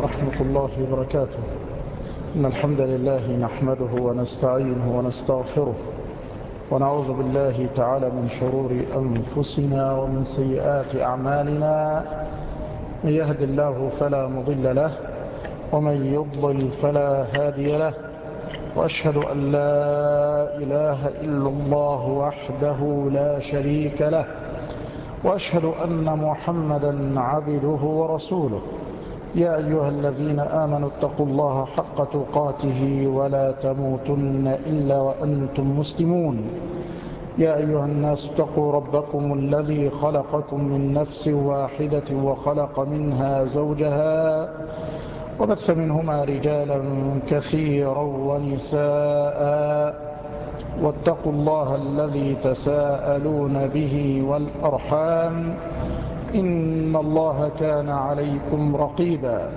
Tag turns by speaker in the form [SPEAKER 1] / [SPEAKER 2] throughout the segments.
[SPEAKER 1] ورحمة الله وبركاته. إن الحمد لله نحمده ونستعينه ونستغفره ونعوذ بالله تعالى من شرور أنفسنا ومن سيئات أعمالنا. من يهد الله فلا مضل له ومن يضلل فلا هادي له، وأشهد أن لا إله إلا الله وحده لا شريك له، وأشهد أن محمدا عبده ورسوله. يا أيها الذين آمنوا اتقوا الله حق تقاته ولا تموتن إلا وأنتم مسلمون. يا أيها الناس اتقوا ربكم الذي خلقكم من نفس واحدة وخلق منها زوجها وبث منهما رجالا كثيرا ونساء، واتقوا الله الذي تساءلون به والأرحام إن الله كان عليكم رقيبا.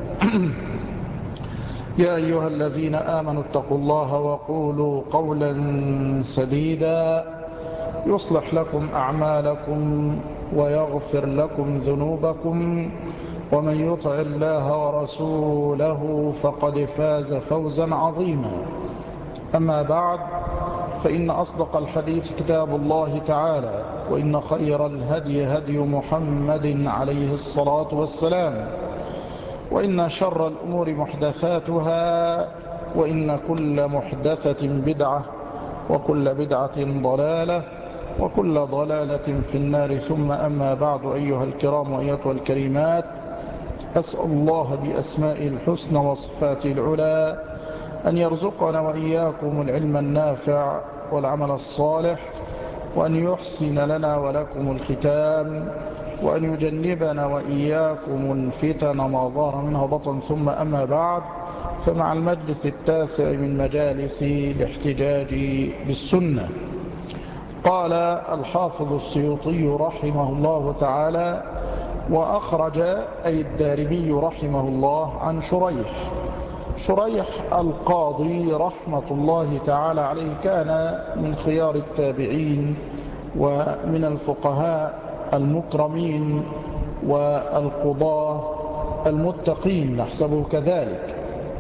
[SPEAKER 1] يا أيها الذين آمنوا اتقوا الله وقولوا قولا سديدا يصلح لكم أعمالكم ويغفر لكم ذنوبكم، ومن يطع الله ورسوله فقد فاز فوزا عظيما. أما بعد، فإن أصدق الحديث كتاب الله تعالى، وإن خير الهدي هدي محمد عليه الصلاة والسلام، وإن شر الأمور محدثاتها، وإن كل محدثة بدعة، وكل بدعة ضلالة، وكل ضلالة في النار. ثم أما بعد، أيها الكرام وأيتها الكريمات، أسأل الله بأسمائه الحسنى وصفاته العلى أن يرزقنا وإياكم العلم النافع والعمل الصالح، وأن يحسن لنا ولكم الختام، وأن يجنبنا وإياكم الفتن ما ظهر منها بطن. ثم أما بعد، فمع المجلس التاسع من مجالس الاحتجاج بالسنة، قال الحافظ السيوطي رحمه الله تعالى: وأخرج أي الدارمي رحمه الله عن شريح القاضي رحمة الله تعالى عليه، كان من خيار التابعين ومن الفقهاء المكرمين والقضاة المتقين، نحسبه كذلك.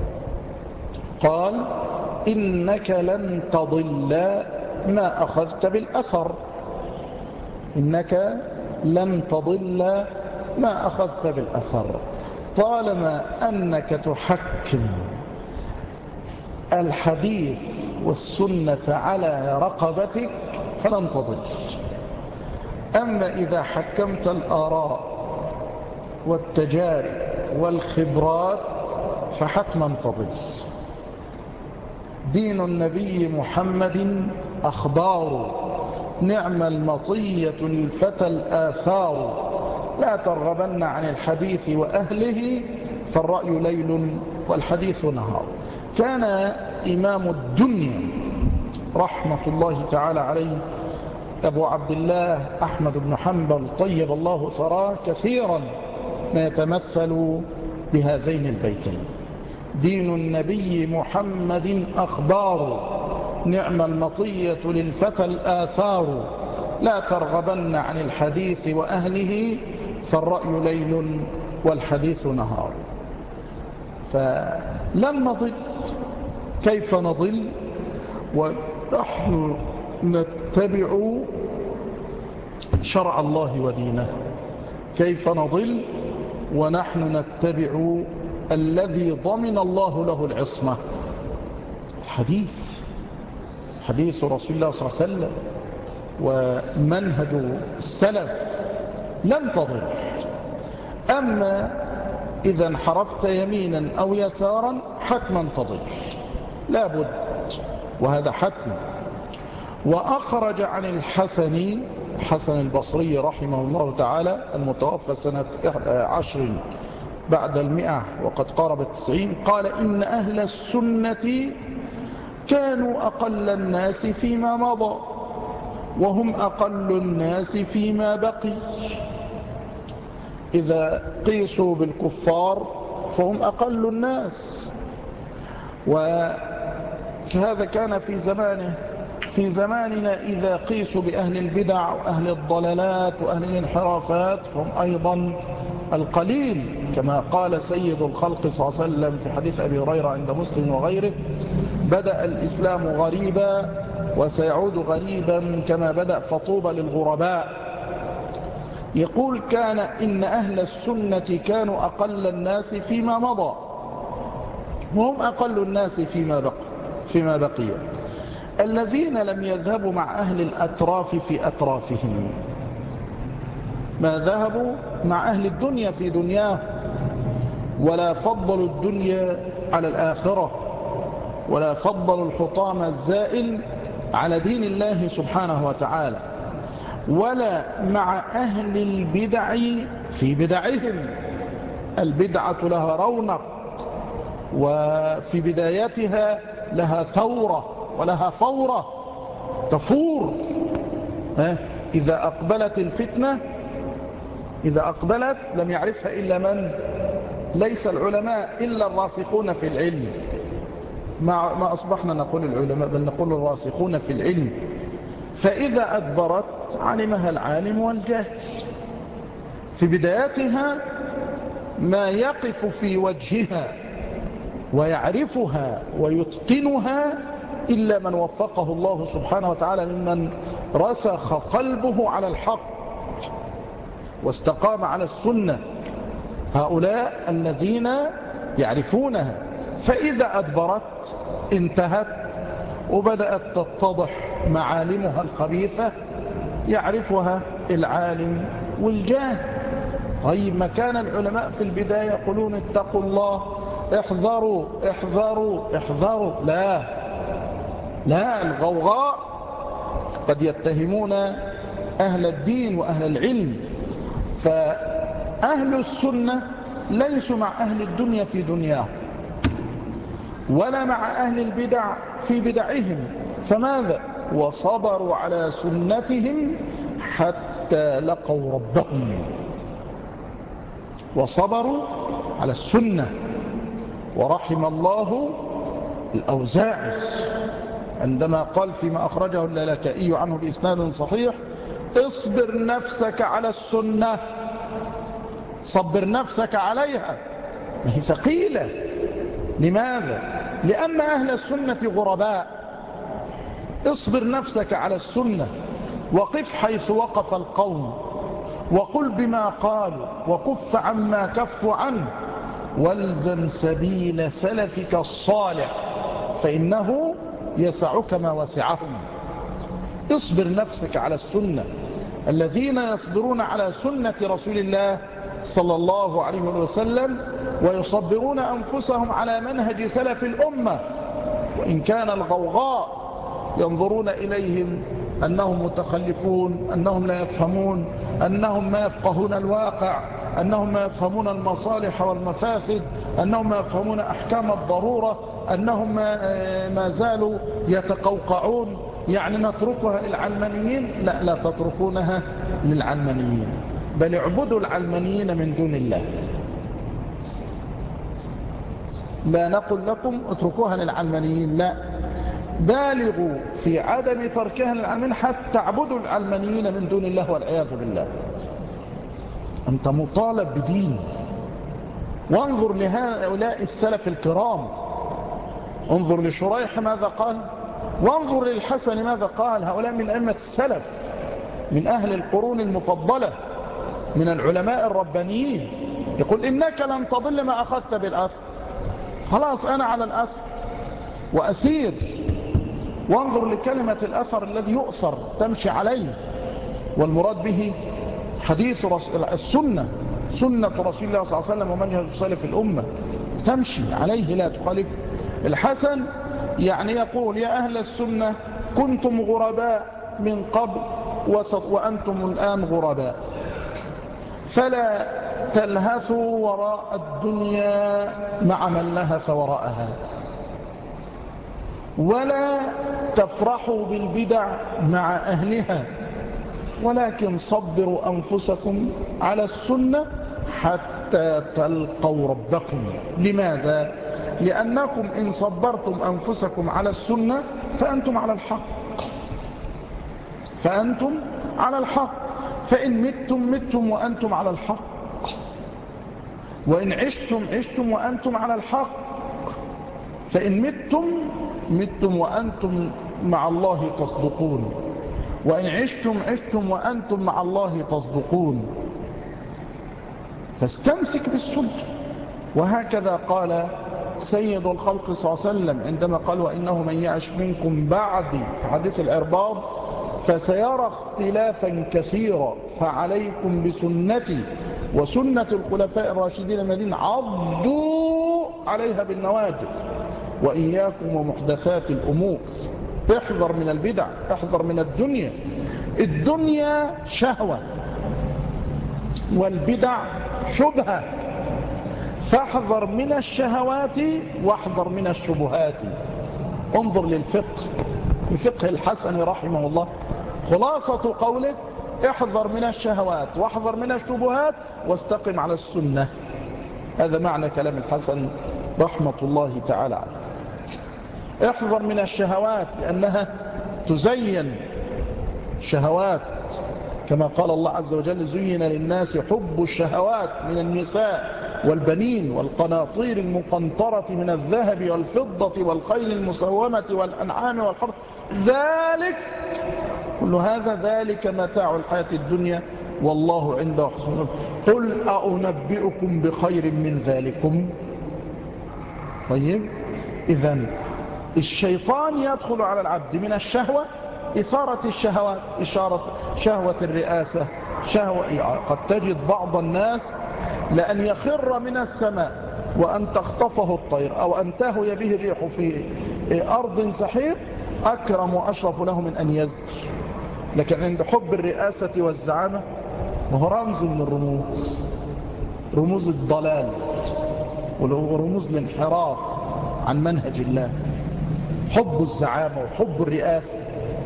[SPEAKER 1] قال: إنك لن تضل ما أخذت بالأثر. إنك لن تضل ما أخذت بالأثر. طالما أنك تحكم الحديث والسنة على رقبتك فلن تضل. أما إذا حكمت الآراء والتجارب والخبرات فحتما تضل. دين النبي محمد أخبار، نعم المطية الفتى الآثار، لا ترغبن عن الحديث وأهله فالرأي ليل والحديث نهار. كان إمام الدنيا رحمة الله تعالى عليه أبو عبد الله أحمد بن حنبل طيب الله ثراه كثيرا ما يتمثل بهذين البيتين: دين النبي محمد أخبار، نعم المطية للفتى الآثار، لا ترغبن عن الحديث وأهله فالرأي ليل والحديث نهار. فلن نضل. كيف نضل ونحن نتبع شرع الله ودينه؟ كيف نضل ونحن نتبع الذي ضمن الله له العصمة؟ حديث رسول الله صلى الله عليه وسلم ومنهج السلف، لن تضل. أما إذا انحرفت يمينا أو يسارا حتما تضل، لا بد، وهذا حتم. وأخرج عن الحسن البصري رحمه الله تعالى المتوفى سنة 10 بعد 100 وقد قارب 90، قال: إن أهل السنة كانوا أقل الناس فيما مضى، وهم أقل الناس فيما بقي. إذا قيسوا بالكفار فهم أقل الناس، وهذا كان في زمانه. في زماننا إذا قيسوا بأهل البدع وأهل الضلالات وأهل الانحرافات فهم أيضا القليل، كما قال سيد الخلق صلى الله عليه وسلم في حديث أبي هريرة عند مسلم وغيره: بدأ الإسلام غريبا وسيعود غريبا كما بدأ فطوبى للغرباء. يقول: كان إن أهل السنة كانوا أقل الناس فيما مضى، وهم أقل الناس فيما بقي. الذين لم يذهبوا مع أهل الأتراف في أترافهم، ما ذهبوا مع أهل الدنيا في دنياه، ولا فضلوا الدنيا على الآخرة، ولا فضلوا الحطام الزائل على دين الله سبحانه وتعالى، ولا مع أهل البدع في بدعهم. البدعة لها رونق، وفي بدايتها لها ثورة ولها فورة تفور. إذا أقبلت الفتنة، إذا أقبلت لم يعرفها إلا من؟ ليس العلماء إلا الراسخون في العلم. ما أصبحنا نقول العلماء، بل نقول الراسخون في العلم. فإذا أدبرت علمها العالم والجاهل. في بدايتها ما يقف في وجهها ويعرفها ويتقنها إلا من وفقه الله سبحانه وتعالى، ممن رسخ قلبه على الحق واستقام على السنة. هؤلاء الذين يعرفونها. فإذا أدبرت انتهت وبدأت تتضح معالمها الخبيثة، يعرفها العالم والجاهل. طيب، ما كان العلماء في البداية يقولون: اتقوا الله، احذروا احذروا احذروا؟ لا، الغوغاء قد يتهمون أهل الدين وأهل العلم. فأهل السنة ليسوا مع أهل الدنيا في دنياهم، ولا مع أهل البدع في بدعهم. فماذا؟ وصبروا على سنتهم حتى لقوا ربهم. وصبروا على السنة. ورحم الله الأوزاعي عندما قال فيما أخرجه اللالكائي عنه بإسناد صحيح: اصبر نفسك على السنة. صبر نفسك عليها، ما هي ثقيلة. لماذا؟ لأن أهل السنة غرباء. اصبر نفسك على السنة، وقف حيث وقف القوم، وقل بما قالوا، وكف عما كفوا عنه، والزم سبيل سلفك الصالح فإنه يسعك ما وسعهم. اصبر نفسك على السنة. الذين يصبرون على سنة رسول الله صلى الله عليه وسلم ويصبرون أنفسهم على منهج سلف الأمة، وإن كان الغوغاء ينظرون إليهم أنهم متخلفون، أنهم لا يفهمون، أنهم ما يفقهون الواقع، أنهم ما يفهمون المصالح والمفاسد، أنهم ما يفهمون أحكام الضرورة، أنهم ما زالوا يتقوقعون. يعني نتركها للعلمانيين؟ لا تتركونها للعلمانيين، بل اعبدوا العلمانيين من دون الله. لا نقول لكم اتركوها للعلمانيين، لا، بالغوا في عدم تركها للعلمانيين حتى تعبدوا العلمانيين من دون الله والعياذ بالله. أنت مطالب بدين. وانظر لهؤلاء السلف الكرام، انظر لشريح ماذا قال، وانظر للحسن ماذا قال. هؤلاء من أئمة السلف، من أهل القرون المفضلة، من العلماء الربانيين. يقول: إنك لن تضل ما أخذت بالأثر. خلاص، أنا على الأثر وأسير. وانظر لكلمة الأثر الذي يؤثر تمشي عليه، والمراد به حديث السنة، سنة رسول الله صلى الله عليه وسلم ومنهج سلف الأمة، تمشي عليه لا تخالف. الحسن يعني يقول: يا أهل السنة، كنتم غرباء من قبل وأنتم الآن غرباء، فلا تلهثوا وراء الدنيا مع من لهث وراءها، ولا تفرحوا بالبدع مع أهلها، ولكن صبروا أنفسكم على السنة حتى تلقوا ربكم. لماذا؟ لأنكم إن صبرتم أنفسكم على السنة فأنتم على الحق، فأنتم على الحق. فإن متم وأنتم على الحق. وإن عشتم وأنتم على الحق، فإن متم وأنتم مع الله تصدقون، وإن عشتم وأنتم مع الله تصدقون. فاستمسك بالسنة. وهكذا قال سيد الخلق صلى الله عليه وسلم عندما قال وإنه من يعش منكم بعدي في حديث العرباض فسيرى اختلافا كثيرا، فعليكم بسنتي وسنة الخلفاء الراشدين المهديين عضوا عليها بالنواجذ، وإياكم ومحدثات الأمور. احذر من البدع، احذر من الدنيا. الدنيا شهوة والبدع شبهة، فاحذر من الشهوات واحذر من الشبهات. انظر لفقه الحسن رحمه الله، خلاصة قوله احذر من الشهوات واحذر من الشبهات واستقم على السنة. هذا معنى كلام الحسن رحمة الله تعالى عليه. احذر من الشهوات لأنها تزين شهوات، كما قال الله عز وجل زين للناس حب الشهوات من النساء والبنين والقناطير المقنطرة من الذهب والفضة والخيل المسومة والأنعام والحرث، كل هذا ذلك متاع الحياة الدنيا والله عنده حسن. قل أنبئكم بخير من ذلكم. طيب، إذن الشيطان يدخل على العبد من الشهوة، إثارة الشهوات، شهوة الرئاسة، قد تجد بعض الناس لأن يخر من السماء وأن تخطفه الطير أو أن تهوي به الريح في أرض سحيق أكرم وأشرف له من أن يزج. لكن عند حب الرئاسة والزعامة وهو رمز من الرموز، رموز الضلال ورموز الانحراف عن منهج الله. حب الزعامة وحب الرئاسة،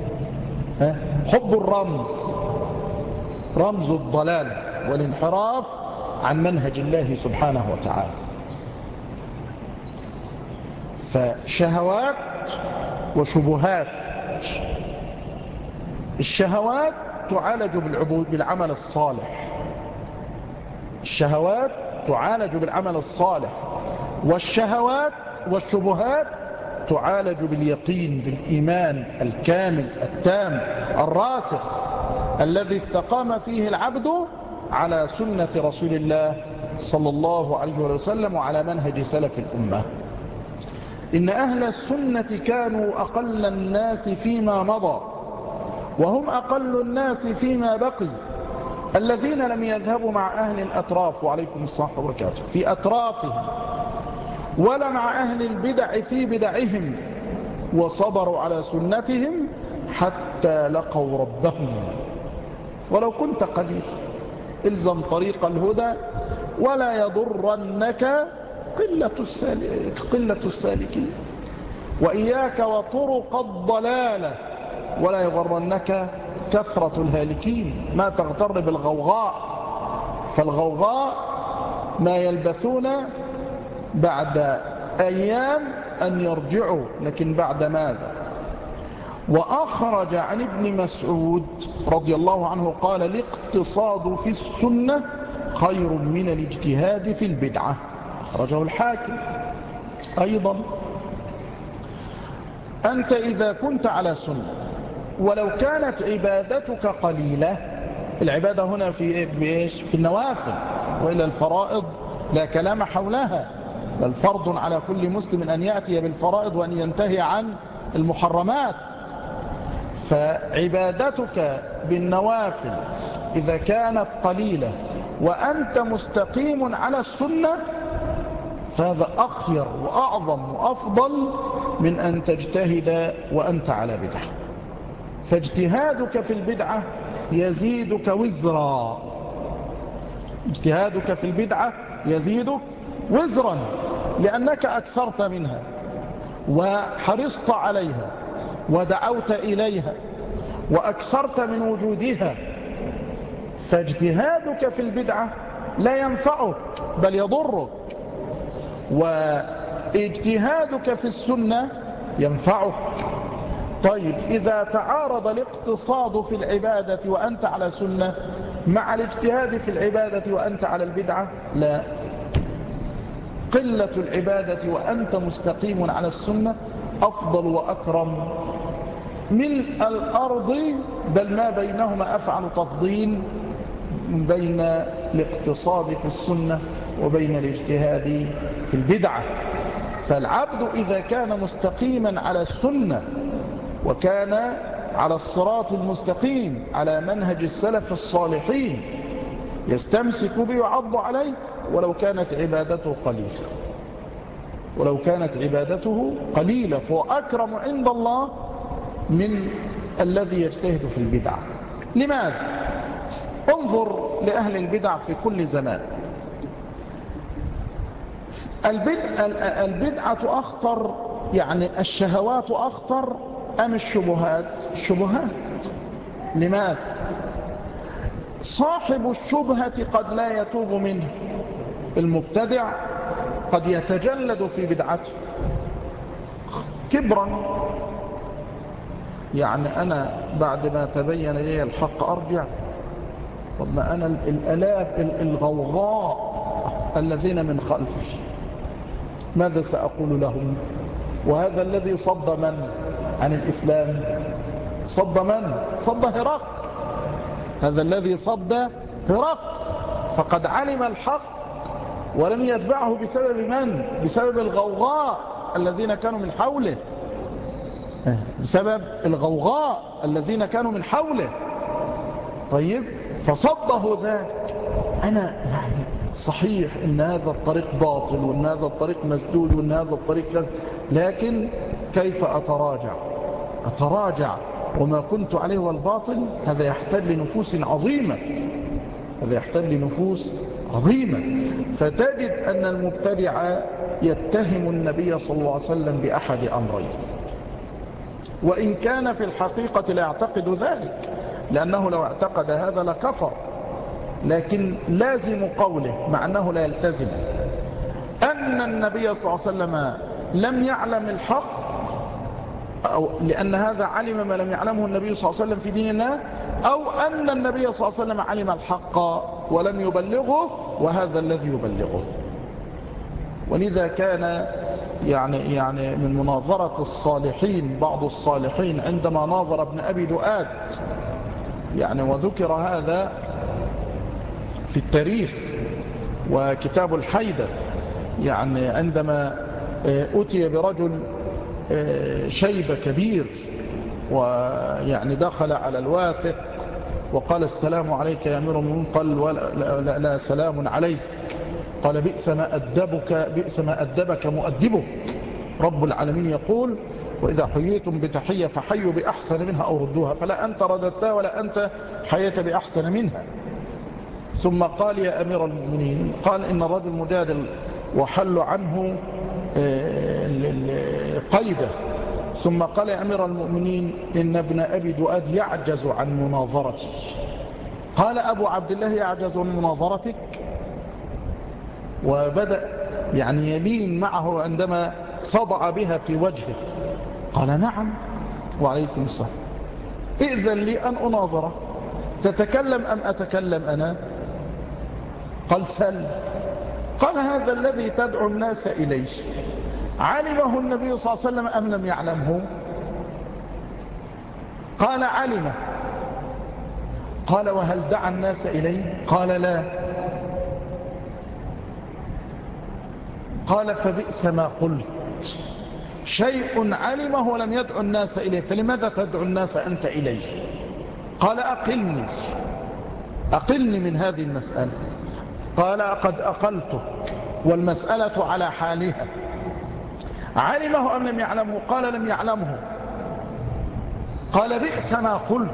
[SPEAKER 1] حب الرمز، رمز الضلال والانحراف عن منهج الله سبحانه وتعالى. فشهوات وشبهات. الشهوات تعالج بالعمل الصالح، الشهوات تعالج بالعمل الصالح، والشهوات والشبهات تعالج باليقين، بالإيمان الكامل التام الراسخ الذي استقام فيه العبد على سنة رسول الله صلى الله عليه وسلم وعلى منهج سلف الأمة. إن أهل السنة كانوا أقل الناس فيما مضى، وهم أقل الناس فيما بقي، الذين لم يذهبوا مع أهل الأطراف، وعليكم الصحة وبركاته، في أطرافهم، ولا مع أهل البدع في بدعهم، وصبروا على سنتهم حتى لقوا ربهم. ولو كنت قليلا الزم طريق الهدى ولا يضرنك قلة السالكين، وإياك وطرق الضلالة ولا يغرنك كثرة الهالكين. ما تغتر بالغوغاء، فالغوغاء ما يلبثون بعد أيام أن يرجعوا، لكن بعد ماذا؟ وأخرج عن ابن مسعود رضي الله عنه قال الاقتصاد في السنة خير من الاجتهاد في البدعة، أخرجه الحاكم. أيضا أنت إذا كنت على سنة ولو كانت عبادتك قليلة، العبادة هنا في النوافل، وإلا الفرائض لا كلام حولها، بل فرض على كل مسلم أن يأتي بالفرائض وأن ينتهي عن المحرمات. فعبادتك بالنوافل إذا كانت قليلة وأنت مستقيم على السنة فهذا أخير وأعظم وأفضل من أن تجتهد وأنت على بدعة. فاجتهادك في البدعة يزيدك وزرا، اجتهادك في البدعة يزيدك وزرا، لأنك أكثرت منها وحرصت عليها ودعوت إليها وأكثرت من وجودها. فاجتهادك في البدعة لا ينفعك بل يضرك، واجتهادك في السنة ينفعك. طيب، إذا تعارض الاقتصاد في العبادة وأنت على سنة مع الاجتهاد في العبادة وأنت على البدعة، لا، قلة العبادة وأنت مستقيم على السنة أفضل وأكرم من الأرض، بل ما بينهما أفعل تفضيل بين الاقتصاد في السنة وبين الاجتهاد في البدعة. فالعبد إذا كان مستقيما على السنة وكان على الصراط المستقيم على منهج السلف الصالحين يستمسك به ويعض عليه ولو كانت عبادته قليلة فهو أكرم عند الله من الذي يجتهد في البدع. لماذا؟ انظر لأهل البدع في كل زمان. البدعة أخطر، يعني الشهوات أخطر أم الشبهات؟ الشبهات. لماذا؟ صاحب الشبهة قد لا يتوب منه، المبتدع قد يتجلد في بدعته كبرا. يعني أنا بعد ما تبين لي الحق أرجع؟ طب ما أنا الألاف الغوغاء الذين من خلفي ماذا سأقول لهم؟ وهذا الذي صد من عن الإسلام؟ صد من؟ صد هرقل. هذا الذي صد هرقل فقد علم الحق ولم يتبعه بسبب من؟ بسبب الغوغاء الذين كانوا من حوله، بسبب الغوغاء الذين كانوا من حوله. طيب فصده ذاك. أنا يعني صحيح إن هذا الطريق باطل وإن هذا الطريق مسدود وإن هذا الطريق لكن كيف أتراجع وما كنت عليه والباطل؟ هذا يحتاج لنفوس عظيمة، فتجد أن المبتدع يتهم النبي صلى الله عليه وسلم بأحد أمرين، وإن كان في الحقيقة لا يعتقد ذلك، لأنه لو اعتقد هذا لكفر، لكن لازم قوله مع أنه لا يلتزم أن النبي صلى الله عليه وسلم لم يعلم الحق، أو لأن هذا علم ما لم يعلمه النبي صلى الله عليه وسلم في دين الله، أو أن النبي صلى الله عليه وسلم علم الحق ولم يبلغه وهذا الذي يبلغه. ولذا كان يعني من مناظرة الصالحين بعض الصالحين عندما ناظر ابن أبي دؤاد، يعني وذكر هذا في التاريخ وكتاب الحيدة، يعني عندما أتي برجل شيب كبير ويعني دخل على الواثق وقال السلام عليك يا أمير المؤمنين، قال لا سلام عليك، قال بئس ما أدبك مؤدبك، رب العالمين يقول وإذا حييتم بتحية فحيوا بأحسن منها أو ردوها، فلا أنت رددتها ولا أنت حييت بأحسن منها. ثم قال يا أمير المؤمنين، قال إن الرجل مجادل وحل عنه قيده، ثم قال يا أمير المؤمنين إن ابن أبي دؤاد يعجز عن مناظرتي. قال أبو عبد الله يعجز عن مناظرتك؟ وبدأ يعني يلين معه عندما صدع بها في وجهه. قال نعم وعليكم السلام، إذن لي أن أناظره، تتكلم أم أتكلم أنا؟ قال سل. قال هذا الذي تدعو الناس إليه علمه النبي صلى الله عليه وسلم أم لم يعلمه؟ قال علمه. قال وهل دعا الناس إليه؟ قال لا. قال فبئس ما قلت، شيء علمه ولم يدعو الناس إليه فلماذا تدعو الناس أنت إليه؟ قال أقلني من هذه المسألة. قال قد أقلتك والمسألة على حالها، علمه أم لم يعلمه؟ قال لم يعلمه. قال بئس ما قلت،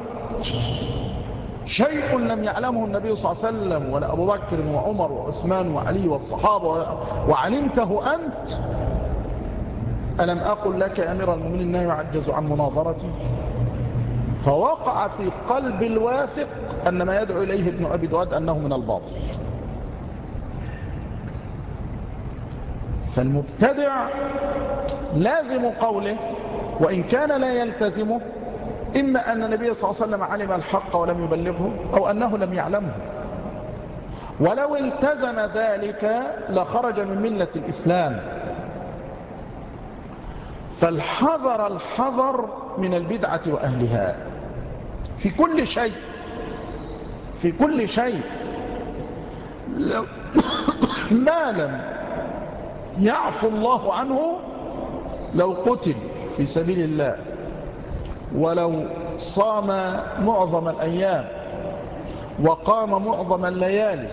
[SPEAKER 1] شيء لم يعلمه النبي صلى الله عليه وسلم ولا أبو بكر وعمر وعثمان وعلي والصحابة وعلمته أنت، ألم أقل لك يا أمير المؤمنين أنه يعجز عن مناظرتي؟ فوقع في قلب الواثق أن ما يدعو إليه ابن أبي دؤاد أنه من الباطل. فالمبتدع لازم قوله وإن كان لا يلتزمه، إما أن النبي صلى الله عليه وسلم علم الحق ولم يبلغه، أو أنه لم يعلمه. ولو التزم ذلك لخرج من ملة الإسلام. فالحذر الحذر من البدعة وأهلها في كل شيء، في كل شيء. ما لم يعفو الله عنه لو قتل في سبيل الله، ولو صام معظم الأيام وقام معظم الليالي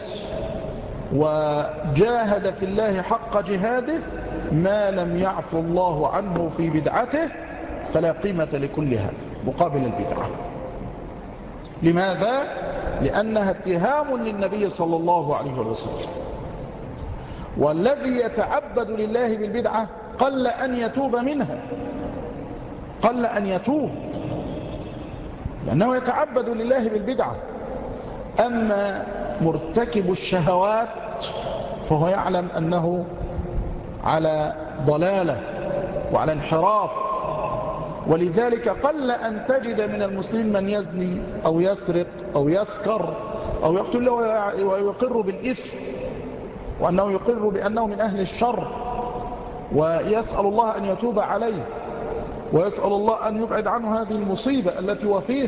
[SPEAKER 1] وجاهد في الله حق جهاده، ما لم يعفو الله عنه في بدعته فلا قيمة لكل هذا مقابل البدعة. لماذا؟ لأنها اتهام للنبي صلى الله عليه وسلم، والذي يتعبد لله بالبدعة قل أن يتوب منها، قل أن يتوب، لأنه يتعبد لله بالبدعة. أما مرتكب الشهوات فهو يعلم أنه على ضلالة وعلى انحراف، ولذلك قل أن تجد من المسلمين من يزني أو يسرق أو يسكر أو يقتل ويقر بالإثم، وأنه يقر بأنه من أهل الشر، ويسأل الله أن يتوب عليه، ويسأل الله أن يبعد عنه هذه المصيبة التي هو فيها.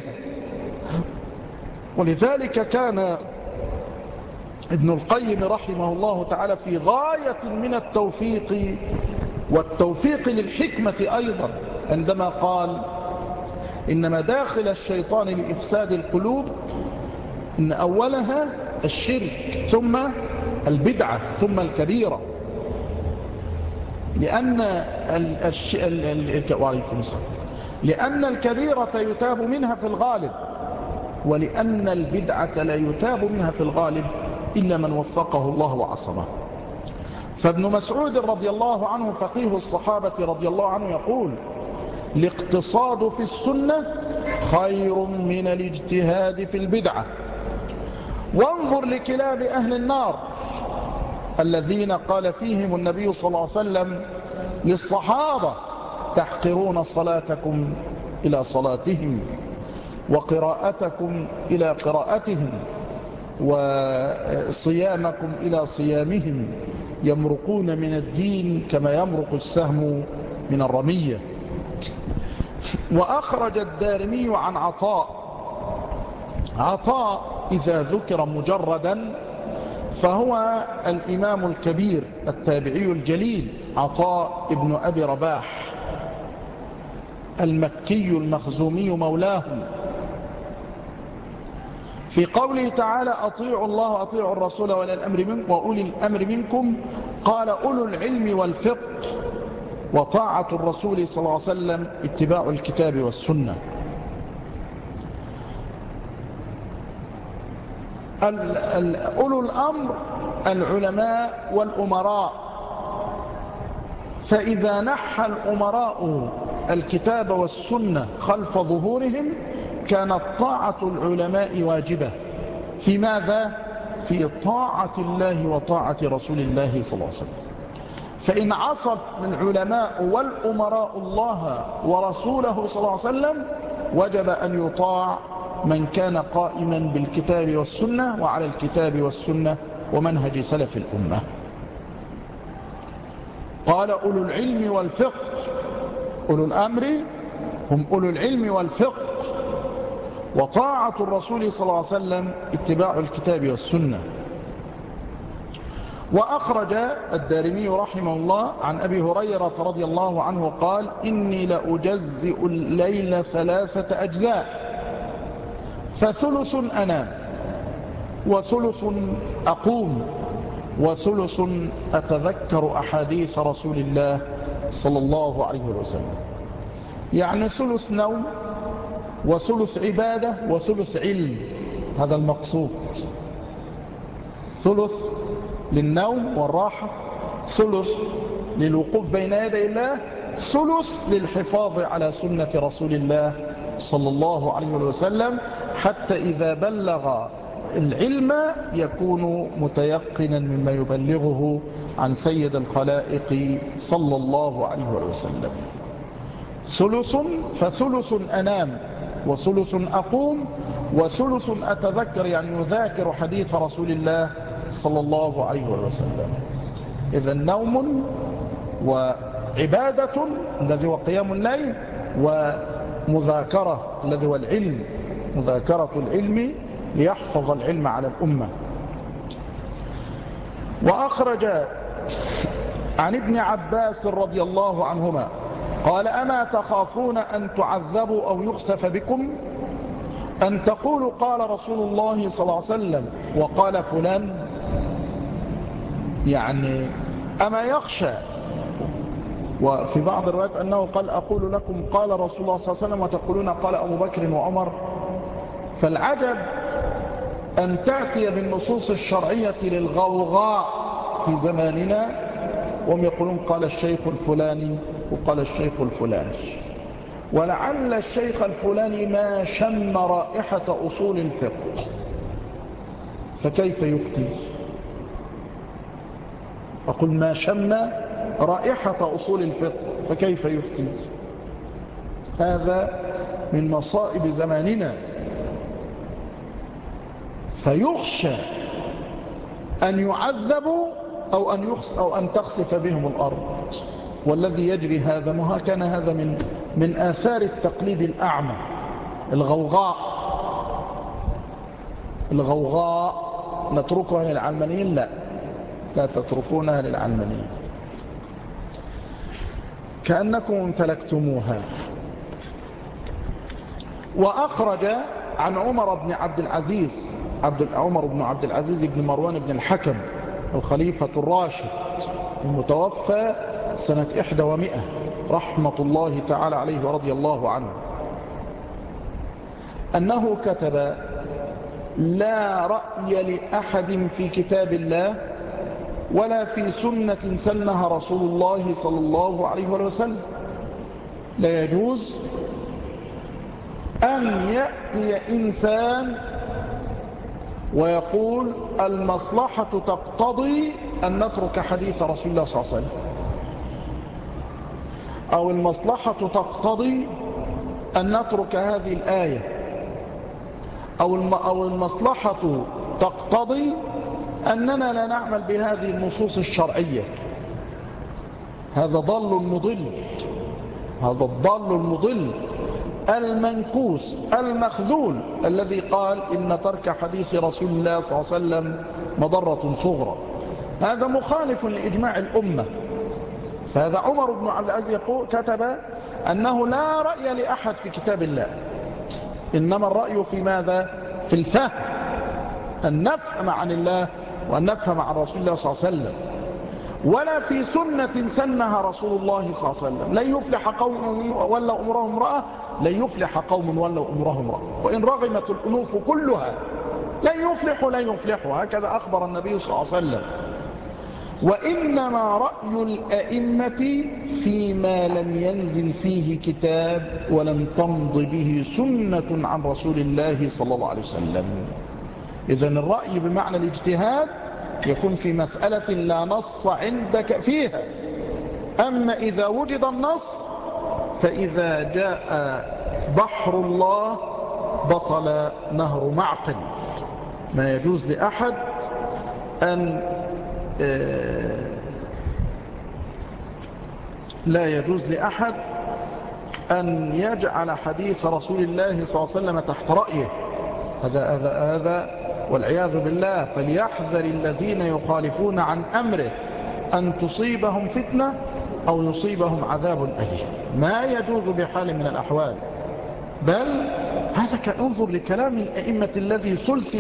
[SPEAKER 1] ولذلك كان ابن القيم رحمه الله تعالى في غاية من التوفيق، والتوفيق للحكمة أيضا، عندما قال إن مداخل الشيطان لإفساد القلوب إن أولها الشرك ثم البدعة ثم الكبيرة، لأن الكبيرة يتاب منها في الغالب، ولأن البدعة لا يتاب منها في الغالب إلا من وفقه الله وعصمه. فابن مسعود رضي الله عنه فقيه الصحابة رضي الله عنه يقول: الاقتصاد في السنة خير من الاجتهاد في البدعة. وانظر لكلاب أهل النار الذين قال فيهم النبي صلى الله عليه وسلم للصحابة: تحقرون صلاتكم إلى صلاتهم وقراءتكم إلى قراءتهم وصيامكم إلى صيامهم، يمرقون من الدين كما يمرق السهم من الرمية. وأخرج الدارمي عن عطاء إذا ذكر مجردا فهو الإمام الكبير التابعي الجليل عطاء ابن أبي رباح المكي المخزومي مولاهم، في قوله تعالى: أطيعوا الله وأطيعوا الرسول وأولي الأمر منكم، قال: أولو العلم والفقه. وطاعة الرسول صلى الله عليه وسلم اتباع الكتاب والسنة. أولو الأمر العلماء والأمراء، فإذا نحى الأمراء الكتاب والسنة خلف ظهورهم كانت طاعة العلماء واجبة. في ماذا؟ في طاعة الله وطاعة رسول الله صلى الله عليه وسلم. فإن عصت العلماء والأمراء الله ورسوله صلى الله عليه وسلم وجب أن يطاع من كان قائما بالكتاب والسنة وعلى الكتاب والسنة ومنهج سلف الأمة. قال: أولو العلم والفقه. أولو الأمر هم أولو العلم والفقه، وطاعة الرسول صلى الله عليه وسلم اتباع الكتاب والسنة. وأخرج الدارمي رحمه الله عن أبي هريرة رضي الله عنه قال: إني لأجزئ الليل 3 أجزاء، فثلث أنام وثلث أقوم وثلث أتذكر أحاديث رسول الله صلى الله عليه وسلم. يعني ثلث نوم وثلث عبادة وثلث علم، هذا المقصود. ثلث للنوم والراحة، ثلث للوقوف بين يدي الله، ثلث للحفاظ على سنة رسول الله صلى الله عليه وسلم، حتى إذا بلغ العلم يكون متيقنا مما يبلغه عن سيد الخلائق صلى الله عليه وسلم. فثلث أنام وثلث أقوم وثلث أتذكر، يعني يذاكر حديث رسول الله صلى الله عليه وسلم. إذا نوم وعبادة الذي هو قيام الليل، ومذاكرة الذي هو العلم، مذاكرة العلم ليحفظ العلم على الأمة. وأخرج عن ابن عباس رضي الله عنهما قال: أما تخافون أن تعذبوا أو يخسف بكم، أن تقولوا قال رسول الله صلى الله عليه وسلم وقال فلان؟ يعني أما يخشى. وفي بعض الروايات أنه قال: أقول لكم قال رسول الله صلى الله عليه وسلم وتقولون قال أبو بكر وعمر. فالعجب أن تأتي بالنصوص الشرعية للغوغاء في زماننا، وهم يقولون قال الشيخ الفلاني وقال الشيخ الفلاني، ولعل الشيخ الفلاني ما شم رائحة أصول الفقه، فكيف يفتي؟ أقول ما شم رائحة أصول الفقه فكيف يفتي؟ هذا من مصائب زماننا. فيخشى أن يعذبوا أو أن تخسف بهم الأرض. والذي يجري هذا، ما كان هذا من آثار التقليد الأعمى، الغوغاء نتركها للعلمانيين؟ لا تتركونها للعلمانيين، كأنكم امتلكتموها. وأخرج عن عمر بن عبد العزيز بن مروان بن الحكم الخليفة الراشد المتوفى سنة 100 رحمة الله تعالى عليه ورضي الله عنه، أنه كتب: لا رأي لأحد في كتاب الله ولا في سنة سنها رسول الله صلى الله عليه وسلم. لا يجوز أن يأتي إنسان ويقول المصلحة تقتضي أن نترك حديث رسول الله صلى الله عليه وسلم، أو المصلحة تقتضي أن نترك هذه الآية، أو المصلحة تقتضي أننا لا نعمل بهذه النصوص الشرعية. هذا الضال المضل المنكوس المخذول الذي قال إن ترك حديث رسول الله صلى الله عليه وسلم مضرة صغرى. هذا مخالف لإجماع الأمة. فهذا عمر بن عبد العزيز كتب أنه لا رأي لأحد في كتاب الله، إنما الرأي في ماذا؟ في الفهم، أن نفهم عن الله وأن نفهم عن رسول الله صلى الله عليه وسلم، ولا في سنة سنها رسول الله صلى الله عليه وسلم. لن يفلح قوم ولوا أمرهم امرأة، لن يفلح قوم ولوا أمرهم امرأة، وإن رغمت الأنوف كلها لن يفلحوا. هكذا أخبر النبي صلى الله عليه وسلم. وإنما رأي الأئمة فيما لم ينزل فيه كتاب ولم تمض به سنة عن رسول الله صلى الله عليه وسلم. إذن الرأي بمعنى الاجتهاد يكون في مسألة لا نص عندك فيها. أما إذا وجد النص فإذا جاء بحر الله بطل نهر معقل. ما يجوز لأحد لا يجوز لأحد أن يجعل حديث رسول الله صلى الله عليه وسلم تحت رأيه. هذا والعياذ بالله. فليحذر الذين يخالفون عن أمره أن تصيبهم فتنة أو يصيبهم عذاب أليم. ما يجوز بحال من الأحوال. بل هذا انظر لكلام الأئمة الذي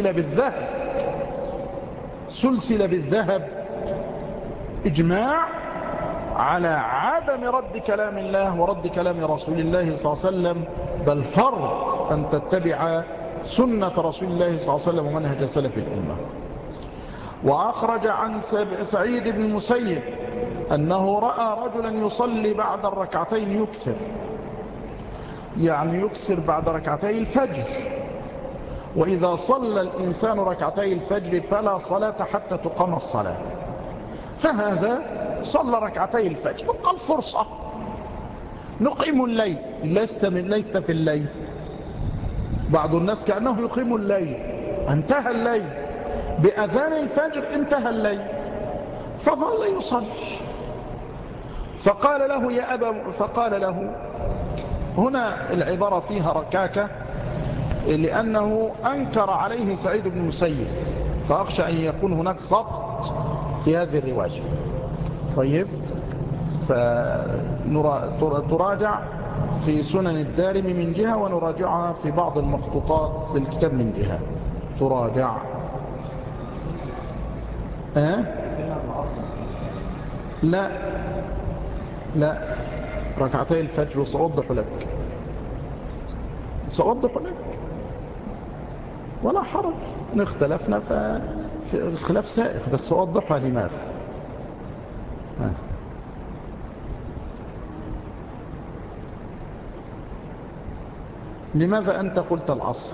[SPEAKER 1] سلسل بالذهب إجماع على عدم رد كلام الله ورد كلام رسول الله صلى الله عليه وسلم، بل فرض أن تتبع سنة رسول الله صلى الله عليه وسلم ومنهج سلف الأمة. وأخرج عن سعيد بن المسيب أنه رأى رجلا يصلي بعد الركعتين يكسر بعد ركعتي الفجر. وإذا صلى الإنسان ركعتي الفجر فلا صلاة حتى تقام الصلاة. فهذا صلى ركعتي الفجر وقال فرصة نقيم الليل. ليست في الليل. بعض الناس كأنه يقيم الليل، انتهى الليل، بأذان الفجر انتهى الليل فظل يصلي. فقال له هنا العبارة فيها ركاكة، لأنه أنكر عليه سعيد بن المسيب، فأخشى أن يكون هناك سقط في هذه الرواية. طيب، فتراجع في سنن الدارمي من جهة، ونراجعها في بعض المخطوطات للكتاب من جهة، تراجع. لا لا، ركعتي الفجر سأوضح لك ولا حرج، إن اختلفنا فالخلاف سائغ، بس سأوضحها لماذا. لماذا أنت قلت العصر؟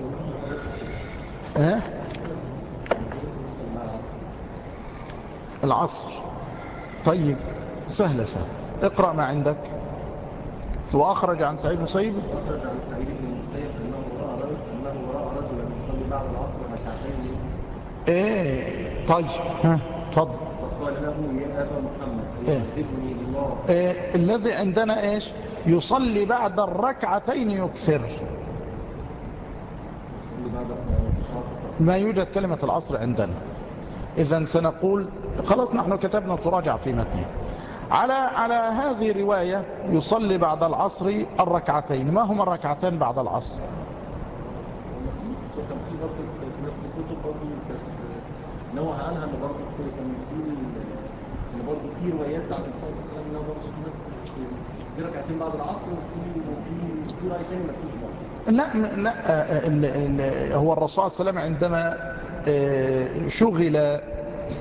[SPEAKER 1] العصر. طيب، سهل اقرأ ما عندك. وأخرج عن سعيد بن المسيب أنه رأى رجلا يصلي بعد العصر ركعتين. طيب، تفضل. فقال له يا أبا محمد يعذبني الله. الذي عندنا ايش؟ يصلي بعد الركعتين يكثر. ما يوجد كلمة العصر عندنا. إذن سنقول خلاص، نحن كتبنا تراجع في متنه على هذه الرواية يصلي بعد العصر الركعتين. ما هما الركعتين بعد العصر؟ نوع عنها ان برضه كان في روايات عن الرسول صلى الله عليه وسلم انه برضه في ركعتين بعد العصر، وفي راي ثاني ما فيش برضه. لا، هو الرسول صلى الله عليه وسلم عندما شغل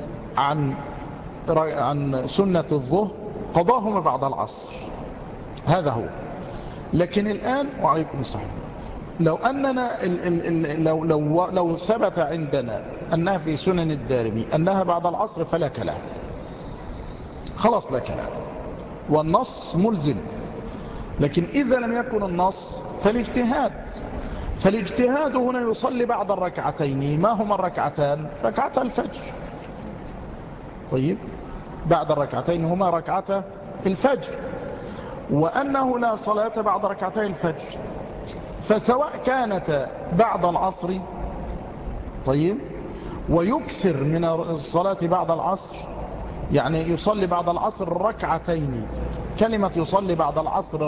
[SPEAKER 1] عن سنة الظهر قضاهما بعد العصر، هذا هو. لكن الآن، وعليكم السلام، لو أننا لو ثبت عندنا أنها في سنن الدارمي أنها بعد العصر فلا كلام، خلاص لا كلام، والنص ملزم. لكن إذا لم يكن النص فالاجتهاد هنا يصلي بعد الركعتين. ما هما الركعتان؟ ركعتا الفجر. طيب، بعد الركعتين هما ركعتا الفجر، وأنه لا صلاة بعد ركعتي الفجر، فسواء كانت بعد العصر، طيب، ويكثر من الصلاة بعد العصر، يعني يصلي بعد العصر الركعتين. كلمة يصلي بعد العصر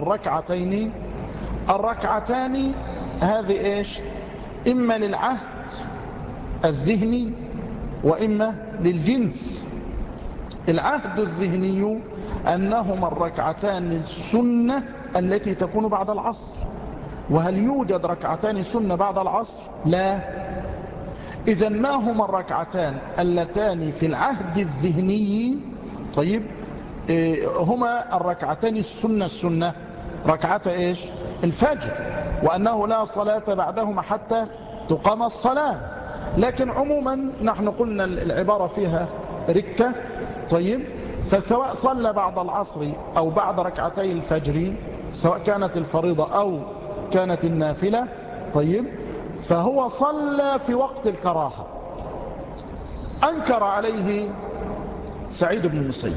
[SPEAKER 1] الركعتان هذه ايش؟ إما للعهد الذهني وإما للجنس. العهد الذهني أنهما الركعتان السنة التي تكون بعد العصر. وهل يوجد ركعتان سنة بعد العصر؟ لا. إذن ما هما الركعتان اللتان في العهد الذهني؟ طيب، هما الركعتان السنة ركعتا إيش؟ الفجر، وأنه لا صلاة بعدهما حتى تقام الصلاة. لكن عموما نحن قلنا العبارة فيها ركة. طيب، فسواء صلى بعد العصر أو بعد ركعتي الفجر، سواء كانت الفريضة أو كانت النافلة، طيب، فهو صلى في وقت الكراهة. أنكر عليه سعيد بن المسيب.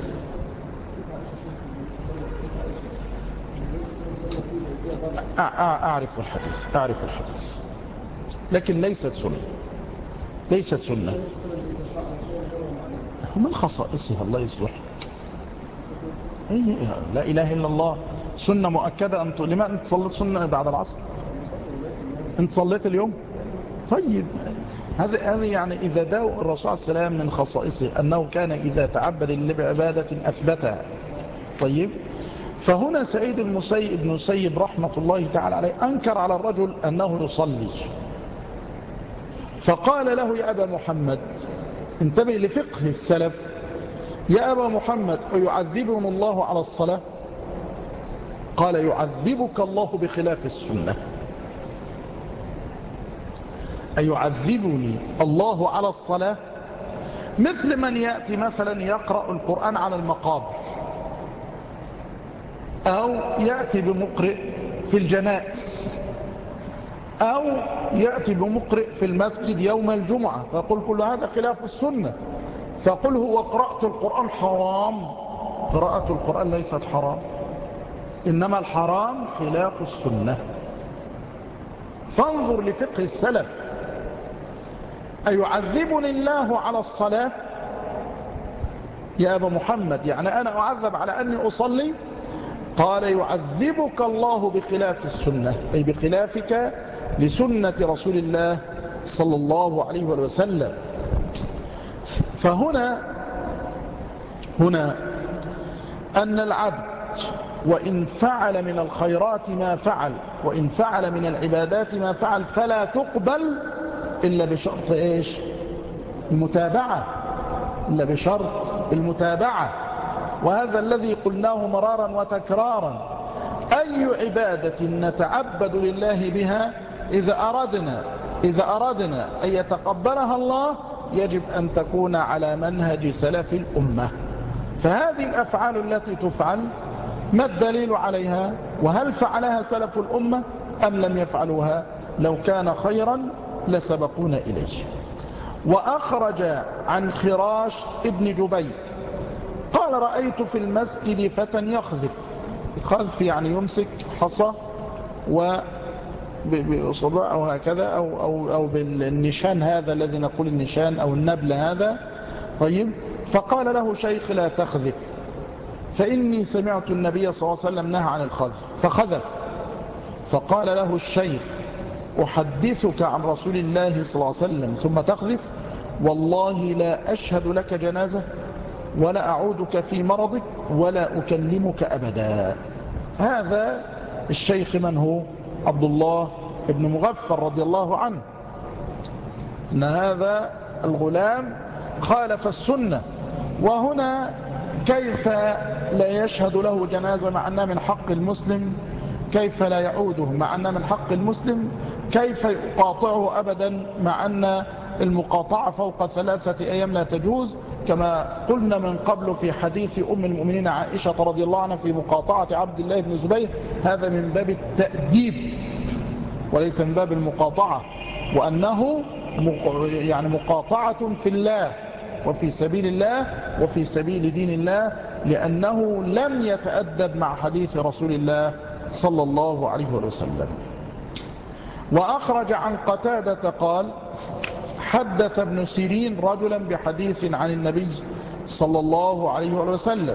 [SPEAKER 1] أعرف الحديث، لكن ليست سنة. من خصائصها الله يصلح. لا إله إلا الله، سنة مؤكدة. لما أنت صليت سنة بعد العصر؟ أنت صليت اليوم؟ طيب، هذا يعني إذا داو الرسول صلى الله عليه وسلم من خصائصه أنه كان إذا تعبد لعبادة أثبتها. طيب، فهنا سعيد بن المسيب رحمة الله تعالى عليه أنكر على الرجل أنه يصلي، فقال له يا أبا محمد، انتبه لفقه السلف، يا أبا محمد أيعذبهم الله على الصلاة؟ قال يعذبك الله بخلاف السنة. أيعذبني الله على الصلاة؟ مثل من يأتي مثلا يقرأ القرآن على المقابر، أو يأتي بمقرئ في الجنائز، أو يأتي بمقرئ في المسجد يوم الجمعة فيقول كل هذا خلاف السنة، فقل هو قراءة القرآن حرام. قراءة القرآن ليست حرام، إنما الحرام خلاف السنة. فانظر لفقه السلف، أيعذبني الله على الصلاة يا أبا محمد؟ يعني أنا أعذب على أني أصلي؟ قال يعذبك الله بخلاف السنة، أي بخلافك لسنة رسول الله صلى الله عليه وسلم. فهنا أن العبد وإن فعل من الخيرات ما فعل، وإن فعل من العبادات ما فعل، فلا تقبل إلا بشرط إيش؟ المتابعة، إلا بشرط المتابعة. وهذا الذي قلناه مرارا وتكرارا، أي عبادة نتعبد لله بها إذا أردنا أن يتقبلها الله يجب أن تكون على منهج سلف الأمة. فهذه الأفعال التي تفعل ما الدليل عليها؟ وهل فعلها سلف الأمة أم لم يفعلوها؟ لو كان خيرا لسبقونا إليه. وأخرج عن خراش ابن جبير قال رأيت في المسجد فتى يخذف يعني يمسك حصى بأصبعه هكذا أو بالنشان هذا الذي نقول النشان أو النبل هذا. طيب، فقال له شيخ لا تخذف فإني سمعت النبي صلى الله عليه وسلم نهى عن الخذف، فخذف. فقال له الشيخ أحدثك عن رسول الله صلى الله عليه وسلم ثم تخذف؟ والله لا أشهد لك جنازة ولا أعودك في مرضك ولا أكلمك أبدا. هذا الشيخ من هو؟ عبد الله بن مغفر رضي الله عنه. إن هذا الغلام خالف السنة. وهنا كيف لا يشهد له جنازة مع أنها من حق المسلم؟ كيف لا يعوده مع أنها من حق المسلم؟ كيف يقاطعه أبدا مع أن المقاطعة فوق 3 أيام لا تجوز؟ كما قلنا من قبل في حديث أم المؤمنين عائشة رضي الله عنها في مقاطعة عبد الله بن زبير، هذا من باب التأديب وليس من باب المقاطعة، وأنه يعني مقاطعة في الله وفي سبيل الله وفي سبيل دين الله، لأنه لم يتأدب مع حديث رسول الله صلى الله عليه وسلم. وأخرج عن قتادة قال حدث ابن سيرين رجلا بحديث عن النبي صلى الله عليه وسلم،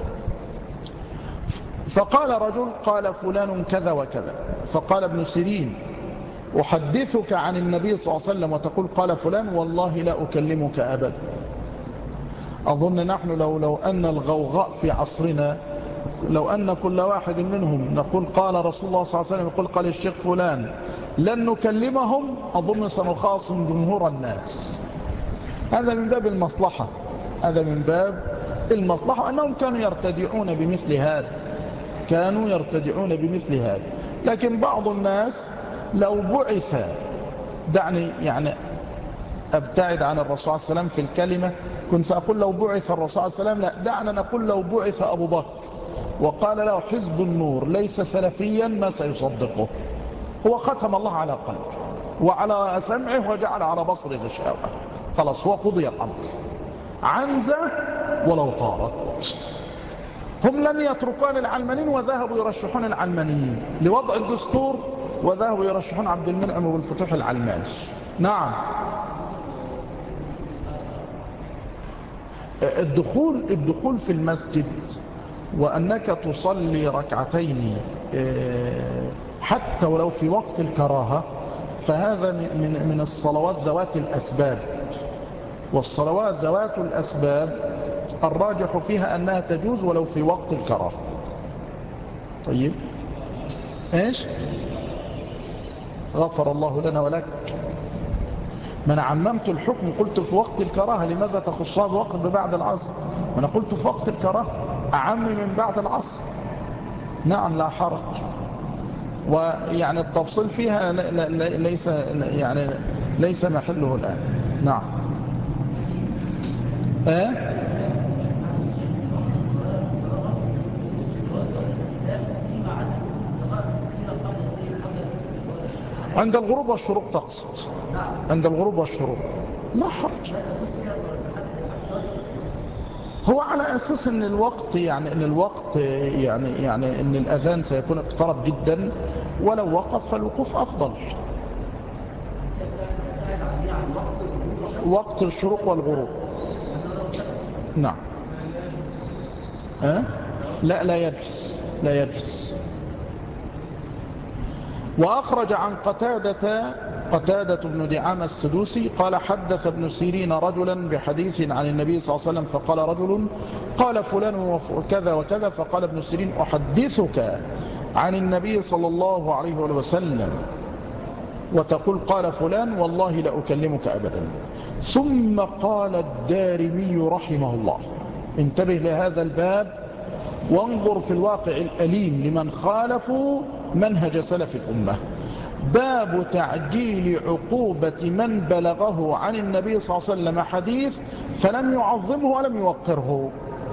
[SPEAKER 1] فقال رجل قال فلان كذا وكذا، فقال ابن سيرين أحدثك عن النبي صلى الله عليه وسلم وتقول قال فلان؟ والله لا أكلمك أبدا. أظن نحن لو أن الغوغاء في عصرنا، لو أن كل واحد منهم نقول قال رسول الله صلى الله عليه وسلم يقول قال الشيخ فلان، لن نكلمهم، أظن سنخاصم جمهور الناس. هذا من باب المصلحة، هذا من باب المصلحة، أنهم كانوا يرتدعون بمثل هذا، كانوا يرتدعون بمثل هذا. لكن بعض الناس لو بعث، دعني يعني أبتعد عن الرسول صلى الله عليه وسلم في الكلمة، كنت سأقول لو بعث الرسول صلى الله عليه وسلم، لا، دعنا نقول لو بعث أبو بكر وقال له حزب النور ليس سلفيا ما سيصدقه. هو ختم الله على قلبه وعلى سمعه وجعل على بصره غشاوة، خلاص هو قضي الأمر، عنزة ولو طارت. هم لن يتركون العلمانيين وذهبوا يرشحون العلمانيين لوضع الدستور، وذهبوا يرشحون عبد المنعم والفتوح العلماني. نعم، الدخول في المسجد وأنك تصلي ركعتين حتى ولو في وقت الكراهة، فهذا من الصلوات ذوات الأسباب. والصلوات ذوات الأسباب الراجح فيها أنها تجوز ولو في وقت الكراهة. طيب، إيش؟ غفر الله لنا ولك. ما أنا عممت الحكم، قلت في وقت الكراهة، لماذا تخصها بوقت بعد العصر؟ ما أنا قلت في وقت الكراهة، أعم من بعد العصر. نعم، لا حرج. ويعني التفصيل فيها ليس محله الآن. نعم. عند الغروب والشروق تقصد؟ عند الغروب والشروق لا حرج. هو على أساس أن الوقت يعني أن الأذان سيكون اقترب جدا، ولو وقف فالوقوف أفضل. وقت الشروق والغروب نعم. لا يجلس. وأخرج عن قتادة بن دعامة السدوسي قال حدث ابن سيرين رجلا بحديث عن النبي صلى الله عليه وسلم، فقال رجل قال فلان كذا وكذا، فقال ابن سيرين أحدثك عن النبي صلى الله عليه وسلم وتقول قال فلان، والله لا أكلمك أبدا. ثم قال الدارمي رحمه الله، انتبه لهذا الباب وانظر في الواقع الأليم لمن خالفوا منهج سلف الأمة. باب تعجيل عقوبة من بلغه عن النبي صلى الله عليه وسلم حديث فلم يعظمه ولم يوقره.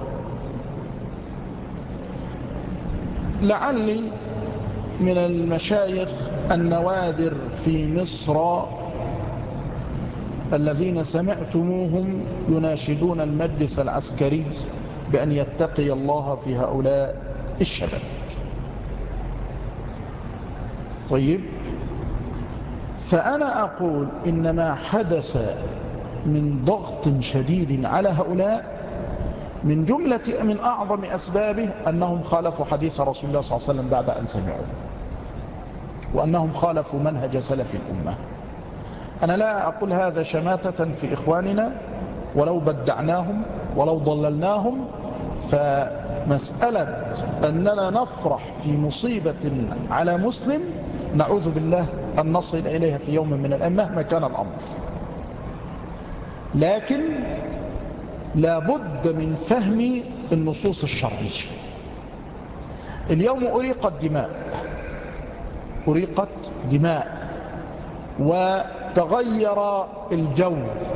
[SPEAKER 1] لعلي من المشايخ النوادر في مصر الذين سمعتموهم يناشدون المجلس العسكري بأن يتقي الله في هؤلاء الشباب. طيب، فأنا أقول إن ما حدث من ضغط شديد على هؤلاء من أعظم أسبابه أنهم خالفوا حديث رسول الله صلى الله عليه وسلم بعد أن سمعوا، وأنهم خالفوا منهج سلف الأمة. أنا لا أقول هذا شماتة في إخواننا ولو بدعناهم ولو ضللناهم، فمسألة أننا نفرح في مصيبة على مسلم نعوذ بالله أن نصل إليها في يوم من الأيام مهما كان الأمر، لكن لا بد من فهم النصوص الشرعية. اليوم أريقت دماء وتغير الجو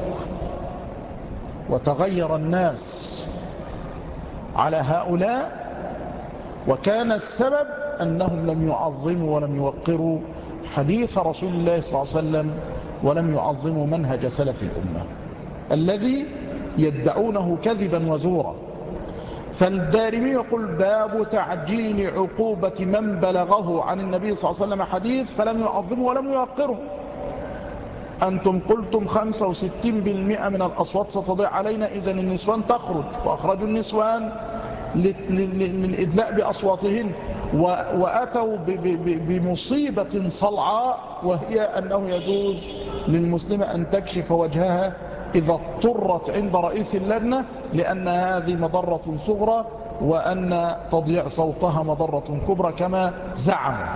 [SPEAKER 1] وتغير الناس على هؤلاء، وكان السبب أنهم لم يعظموا ولم يوقروا حديث رسول الله صلى الله عليه وسلم، ولم يعظموا منهج سلف الأمة الذي يدعونه كذبا وزورا. فالدارمي يقول باب تعجيل عقوبة من بلغه عن النبي صلى الله عليه وسلم حديث فلم يعظمه ولم يوقره. أنتم قلتم 65% من الأصوات ستضيع علينا، إذن النسوان تخرج، وأخرجوا النسوان للإدلاء بأصواتهن، وأتوا بمصيبة صلعاء، وهي أنه يجوز للمسلمة أن تكشف وجهها إذا اضطرت عند رئيس اللجنة، لأن هذه مضرة صغرى، وأن تضييع صوتها مضرة كبرى كما زعموا.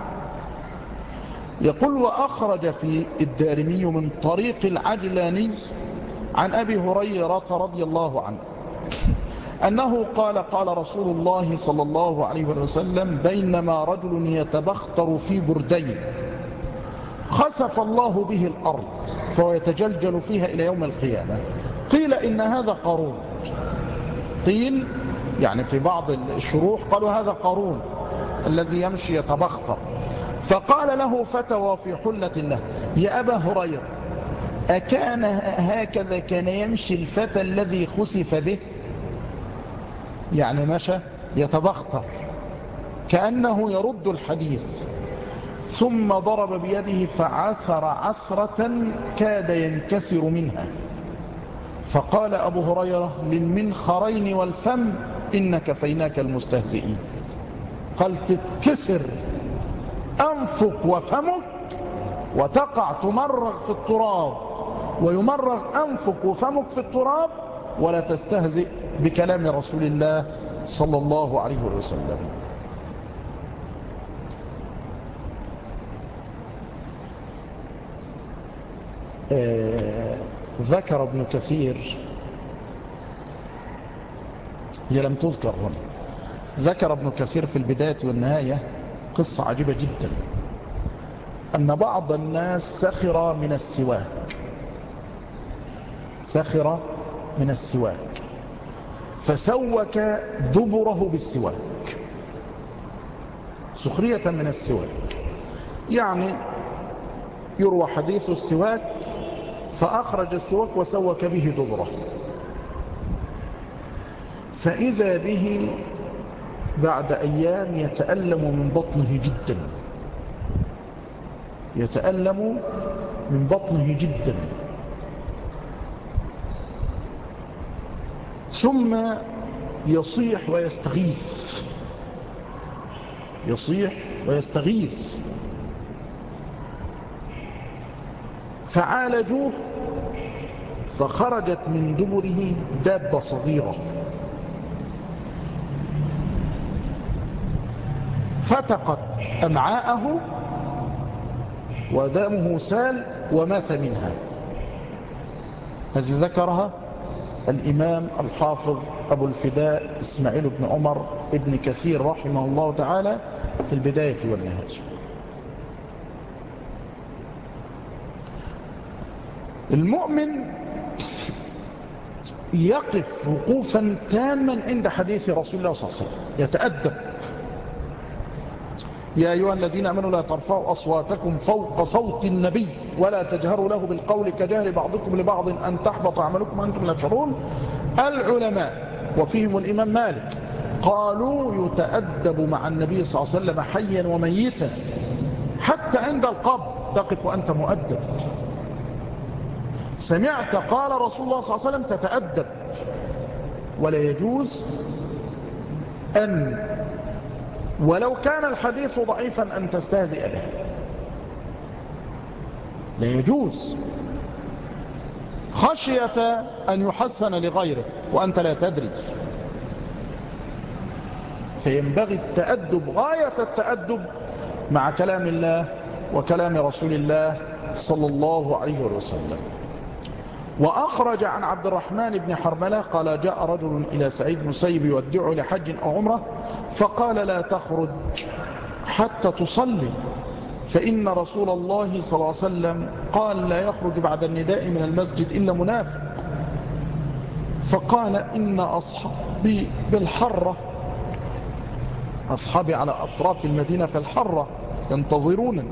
[SPEAKER 1] يقول وأخرج في الدارمي من طريق العجلاني عن أبي هريرة رضي الله عنه أنه قال رسول الله صلى الله عليه وسلم بينما رجل يتبختر في بردين خسف الله به الأرض فهو يتجلجل فيها إلى يوم القيامة، قيل إن هذا قارون، قيل يعني في بعض الشروح قالوا هذا قارون الذي يمشي يتبختر. فقال له فتى وفي حلة له يا أبا هريرة أكان هكذا كان يمشي الفتى الذي خسف به؟ يعني مشى يتبختر كأنه يرد الحديث، ثم ضرب بيده فعثر عثرة كاد ينكسر منها، فقال أبو هريرة للمنخرين والفم إن كفيناك المستهزئين. قال تتكسر أنفك وفمك وتقع تمرغ في التراب، ويمرغ أنفك وفمك في التراب، ولا تستهزئ بكلام رسول الله صلى الله عليه وسلم. ذكر ابن كثير، هي لم تذكر هنا، ذكر ابن كثير في البداية والنهاية قصة عجيبة جدا، أن بعض الناس سخر من السواك فسوك دبره بالسواك، سخرية من السواك. يعني يروى حديث السواك فأخرج السواك وسوك به دبره، فإذا به بعد أيام يتألم من بطنه جدا، يتألم من بطنه جدا، ثم يصيح ويستغيث، يصيح ويستغيث، فعالجوه فخرجت من دبره دابة صغيرة فتقت أمعاءه ودمه سال ومات منها. هذه ذكرها الإمام الحافظ أبو الفداء إسماعيل بن عمر ابن كثير رحمه الله تعالى في البداية والنهاية. المؤمن يقف وقوفا تاما عند حديث رسول الله صلى الله عليه وسلم، يتأدب. يا أيها الذين آمنوا لا ترفعوا أصواتكم فوق صوت النبي ولا تجهروا له بالقول كجهر بعضكم لبعض أن تحبط أعمالكم وأنتم لا تشعرون. العلماء وفيهم الإمام مالك قالوا يتأدب مع النبي صلى الله عليه وسلم حيا وميتا، حتى عند القبر تقف وأنت مؤدب. سمعت قال رسول الله صلى الله عليه وسلم تتأدب، ولا يجوز أن ولو كان الحديث ضعيفا أن تستهزئ به، لا يجوز، خشية أن يحسن لغيره وأنت لا تدري. فينبغي التأدب غاية التأدب مع كلام الله وكلام رسول الله صلى الله عليه وسلم. وأخرج عن عبد الرحمن بن حرملة قال جاء رجل إلى سعيد بن المسيب يودعه لحج أو عمره فقال لا تخرج حتى تصلي، فإن رسول الله صلى الله عليه وسلم قال لا يخرج بعد النداء من المسجد إلا منافق. فقال إن أصحابي بالحرة، أصحابي على أطراف المدينة في الحرة ينتظرون.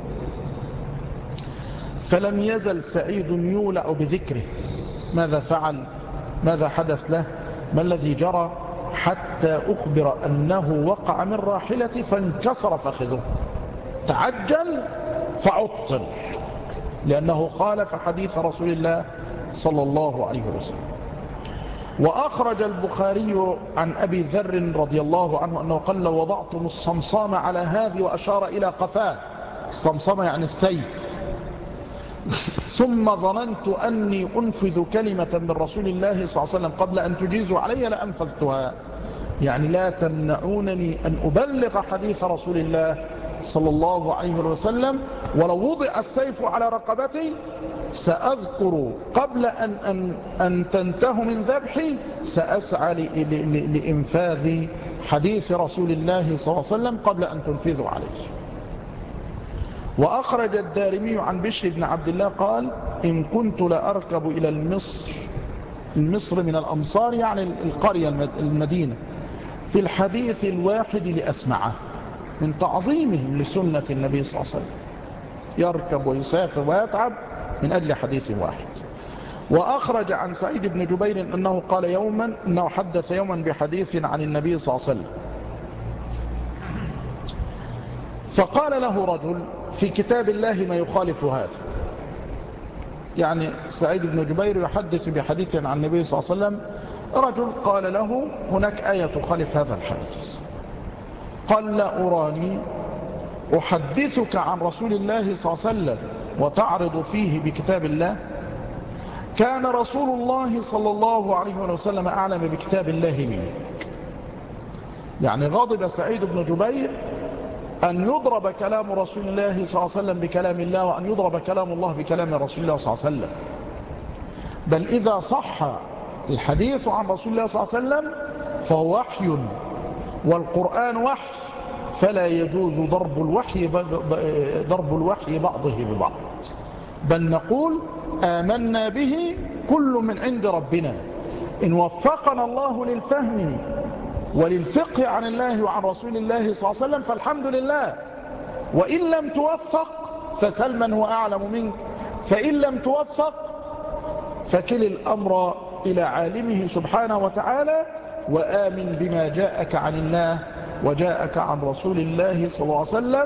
[SPEAKER 1] فلم يزل سعيد يولع بذكره، ماذا فعل، ماذا حدث له، ما الذي جرى، حتى أخبر أنه وقع من راحلته فانكسر فخذه، تعجل فعطل لأنه خالف حديث رسول الله صلى الله عليه وسلم. وأخرج البخاري عن أبي ذر رضي الله عنه أنه قال لو وضعتم الصمصام على هذه وأشار إلى قفاه، الصمصام يعني السيف، ثم ظننت أني أنفذ كلمة من رسول الله صلى الله عليه وسلم قبل أن تجيزوا علي لأنفذتها، يعني لا تمنعونني أن أبلغ حديث رسول الله صلى الله عليه وسلم، ولو وضع السيف على رقبتي سأذكر قبل أن تنتهوا من ذبحي سأسعى لإنفاذ حديث رسول الله صلى الله عليه وسلم قبل أن تنفذوا عليه. وأخرج الدارمي عن بشر بن عبد الله قال إن كنت لأركب إلى المصر من الأمصار يعني القرية المدينة في الحديث الواحد لأسمعه، من تعظيمهم لسنة النبي صلى الله عليه وسلم يركب ويسافر ويتعب من أجل حديث واحد. وأخرج عن سعيد بن جبير أنه قال يوما أنه حدث يوما بحديث عن النبي صلى الله عليه وسلم فقال له رجل في كتاب الله ما يخالف هذا، يعني سعيد بن جبير يحدث بحديث عن النبي صلى الله عليه وسلم، رجل قال له هناك آية تخالف هذا الحديث، قال لا أراني أحدثك عن رسول الله صلى الله عليه وسلم وتعرض فيه بكتاب الله، كان رسول الله صلى الله عليه وسلم أعلم بكتاب الله منك. يعني غضب سعيد بن جبير أن يضرب كلام رسول الله صلى الله عليه وسلم بكلام الله، وأن يضرب كلام الله بكلام رسول الله صلى الله عليه وسلم. بل إذا صح الحديث عن رسول الله صلى الله عليه وسلم فهو وحي والقرآن وحي، فلا يجوز ضرب الوحي بعضه ببعض، بل نقول آمنا به كل من عند ربنا، إن وفقنا الله للفهم وللفقه عن الله وعن رسول الله صلى الله عليه وسلم فالحمد لله، وإن لم توفق فسل من هو أعلم منك، فإن لم توفق فكل الأمر إلى عالمه سبحانه وتعالى، وآمن بما جاءك عن الله وجاءك عن رسول الله صلى الله عليه وسلم،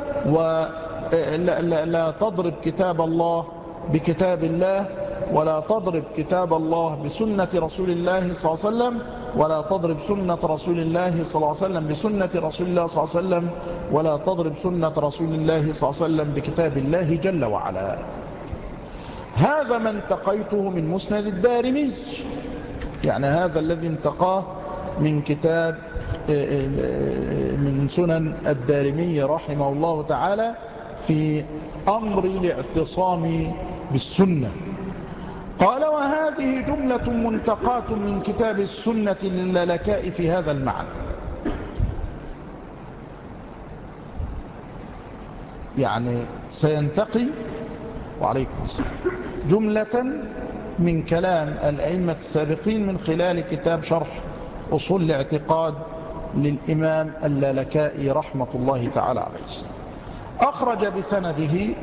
[SPEAKER 1] ولا تضرب كتاب الله بكتاب الله، ولا تضرب كتاب الله بسنة رسول الله صلى الله عليه وسلم، ولا تضرب سنة رسول الله صلى الله عليه وسلم بسنة رسول الله صلى الله عليه وسلم، ولا تضرب سنة رسول الله صلى الله عليه وسلم بكتاب الله جل وعلا. هذا ما انتقيته من مسند الدارمي، يعني هذا الذي انتقاه من كتاب من سنن الدارمي رحمه الله تعالى في أمر الاعتصام بالسنة. قال: وهذه جملة منتقاة من كتاب السنة للالكاء في هذا المعنى. يعني سينتقي وعليكم السلام جملة من كلام الأئمة السابقين من خلال كتاب شرح أصول الاعتقاد للإمام اللالكائي رحمة الله تعالى عليه. أخرج بسنده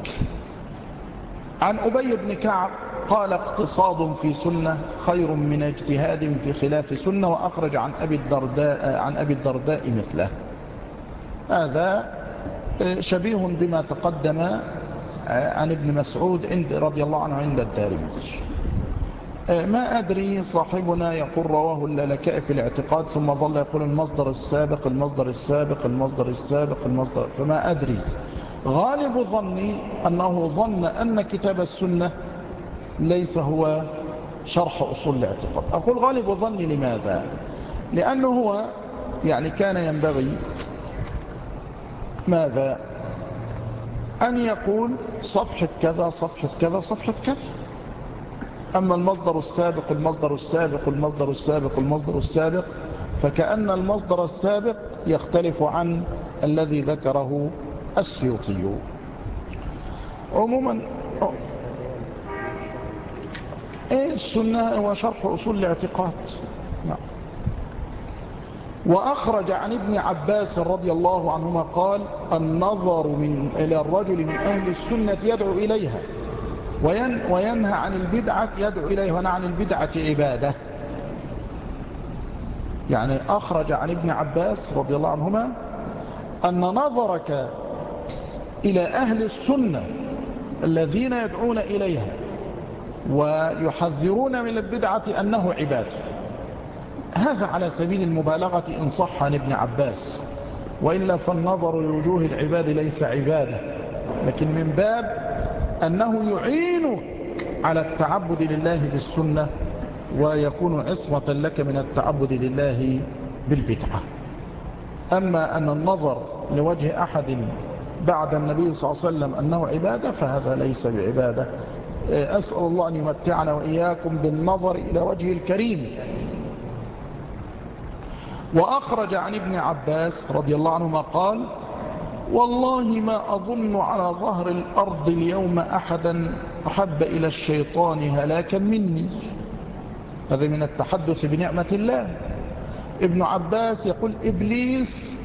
[SPEAKER 1] عن أبي بن كعب قال: اقتصاد في سنة خير من اجتهاد في خلاف سنة. وأخرج عن أبي الدرداء مثله. هذا شبيه بما تقدم عن ابن مسعود رضي الله عنه عند الدارمي. ما أدري صاحبنا يقول رواه اللالكائي في الاعتقاد، ثم ظل يقول المصدر السابق المصدر السابق المصدر السابق المصدر، فما أدري. غالب ظني أنه ظن أن كتاب السنة ليس هو شرح أصول الاعتقاد. أقول غالب ظني لماذا؟ لأنه هو يعني كان ينبغي ماذا؟ أن يقول صفحة كذا صفحة كذا صفحة كذا. أما المصدر السابق المصدر السابق المصدر السابق المصدر السابق، فكأن المصدر السابق يختلف عن الذي ذكره السيوطي. عموما السنة هو شرح أصول الاعتقاد. نعم. وأخرج عن ابن عباس رضي الله عنهما قال: النظر إلى الرجل من أهل السنة يدعو إليها وينهى عن البدعة، يدعو إليها ونهى عن البدعة عبادة. يعني أخرج عن ابن عباس رضي الله عنهما أن نظرك إلى أهل السنة الذين يدعون إليها ويحذرون من البدعة أنه عبادة. هذا على سبيل المبالغة إن صح عن ابن عباس، وإلا فالنظر لوجوه العباد ليس عبادة، لكن من باب أنه يعينك على التعبد لله بالسنة، ويكون عصمة لك من التعبد لله بالبدعة. أما أن النظر لوجه أحد بعد النبي صلى الله عليه وسلم أنه عبادة، فهذا ليس بعبادة. أسأل الله أن يمتعنا وإياكم بالنظر إلى وجه الكريم. وأخرج عن ابن عباس رضي الله عنهما قال: والله ما أظن على ظهر الأرض اليوم أحدا أحب إلى الشيطان هلاكا مني. هذا من التحدث بنعمة الله. ابن عباس يقول: إبليس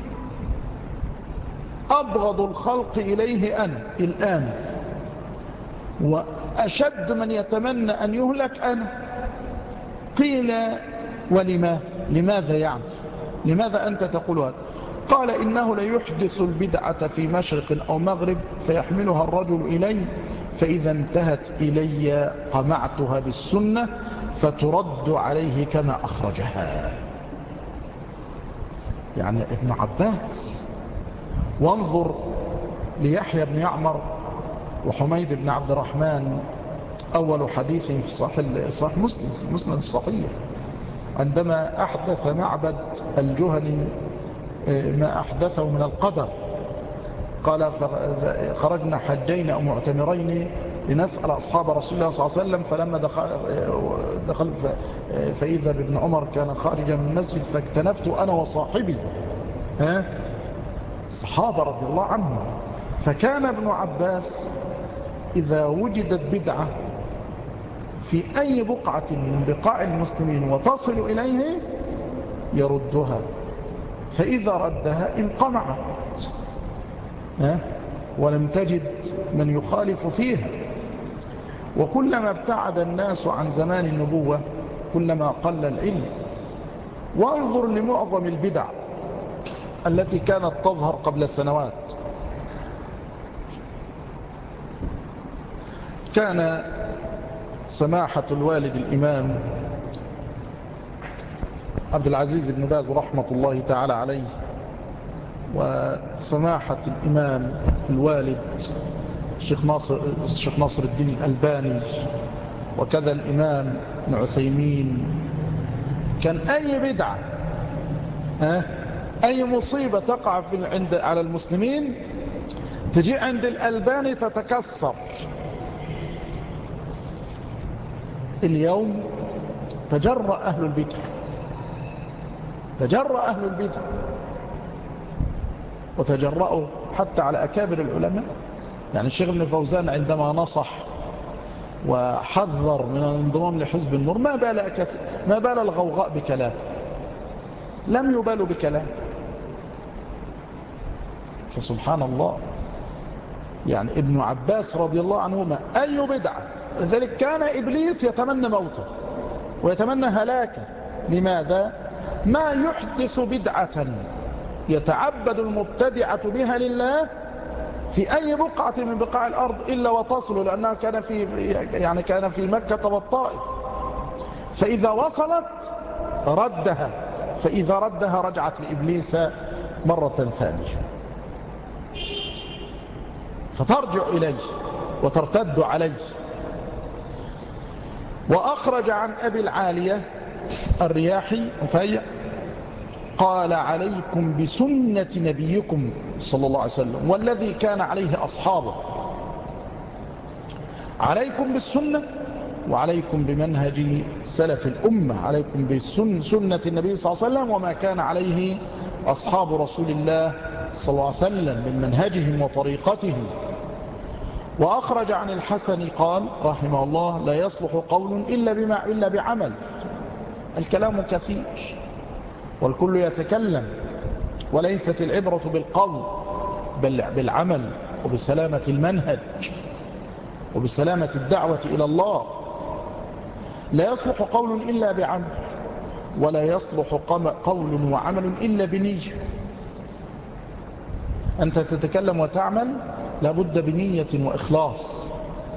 [SPEAKER 1] أبغض الخلق إليه أنا الآن، وأشد من يتمنى أن يهلك أنا. قيل: ولما؟ لماذا يعني؟ لماذا أنت تقول هذا؟ قال: إنه ليحدث البدعة في مشرق أو مغرب فيحملها الرجل إليه، فإذا انتهت إلي قمعتها بالسنة فترد عليه كما أخرجها. يعني ابن عباس. وانظر ليحيى بن يعمر وحميد بن عبد الرحمن أول حديث في صحيح مسلم في المسند الصحيح، عندما أحدث معبد الجهني ما أحدثه من القدر. قال: خرجنا حجين أو معتمرين لنسأل أصحاب رسول الله صلى الله عليه وسلم، فلما دخل فإذا بابن عمر كان خارجا من المسجد، فاكتنفت أنا وصاحبي الصحابة رضي الله عنهم. فكان ابن عباس إذا وجدت بدعة في أي بقعة من بقاع المسلمين وتصل إليه يردها، فإذا ردها انقمعت. ولم تجد من يخالف فيها. وكلما ابتعد الناس عن زمان النبوة كلما قل العلم. وانظر لمعظم البدع التي كانت تظهر قبل سنوات. كان سماحة الوالد الإمام عبد العزيز بن باز رحمة الله تعالى عليه، وسماحة الإمام الوالد الشيخ ناصر الدين الألباني، وكذا الإمام ابن عثيمين، كان أي بدعة أي مصيبة تقع على المسلمين تجي عند الألباني تتكسر. اليوم تجرأ أهل البدع وتجرأوا حتى على أكابر العلماء. يعني الشيخ ابن فوزان عندما نصح وحذر من الانضمام لحزب النور ما بال الغوغاء بكلام، لم يبالوا بكلام. فسبحان الله، يعني ابن عباس رضي الله عنهما أي بدعة، لذلك كان إبليس يتمنى موته ويتمنى هلاكه. لماذا؟ ما يحدث بدعة يتعبد المبتدعة بها لله في أي بقعة من بقاع الأرض إلا وتصل، لأنها كان في مكة والطائف، فإذا وصلت ردها، فإذا ردها رجعت لإبليس مرة ثانية، فترجع إليه وترتد عليه. وأخرج عن أبي العالية الرياحي مفيع قال: عليكم بسنة نبيكم صلى الله عليه وسلم والذي كان عليه أصحابه. عليكم بالسنة وعليكم بمنهج سلف الأمة، عليكم بسنة النبي صلى الله عليه وسلم وما كان عليه أصحاب رسول الله صلى الله عليه وسلم من منهجهم وطريقتهم. وأخرج عن الحسن قال رحمه الله: لا يصلح قول إلا بعمل. الكلام كثير والكل يتكلم، وليست العبرة بالقول بل بالعمل وبسلامة المنهج وبسلامة الدعوة إلى الله. لا يصلح قول إلا بعمل، ولا يصلح قول وعمل إلا بنية. أنت تتكلم وتعمل لابد بنية وإخلاص.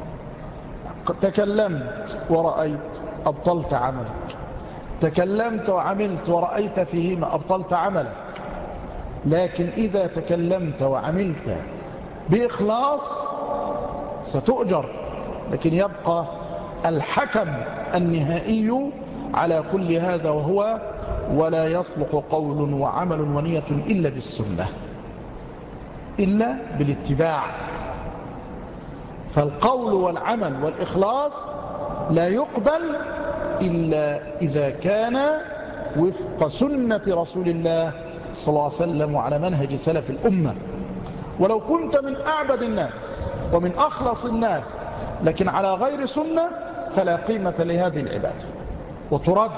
[SPEAKER 1] تكلمت ورأيت أبطلت عملك، تكلمت وعملت ورأيت فيهما أبطلت عملك. لكن إذا تكلمت وعملت بإخلاص ستؤجر، لكن يبقى الحكم النهائي على كل هذا، وهو ولا يصلح قول وعمل ونية إلا بالسنة، إلا بالاتباع. فالقول والعمل والإخلاص لا يقبل إلا إذا كان وفق سنة رسول الله صلى الله عليه وسلم وعلى منهج سلف الأمة. ولو كنت من أعبد الناس ومن أخلص الناس لكن على غير سنة فلا قيمة لهذه العبادة، وترد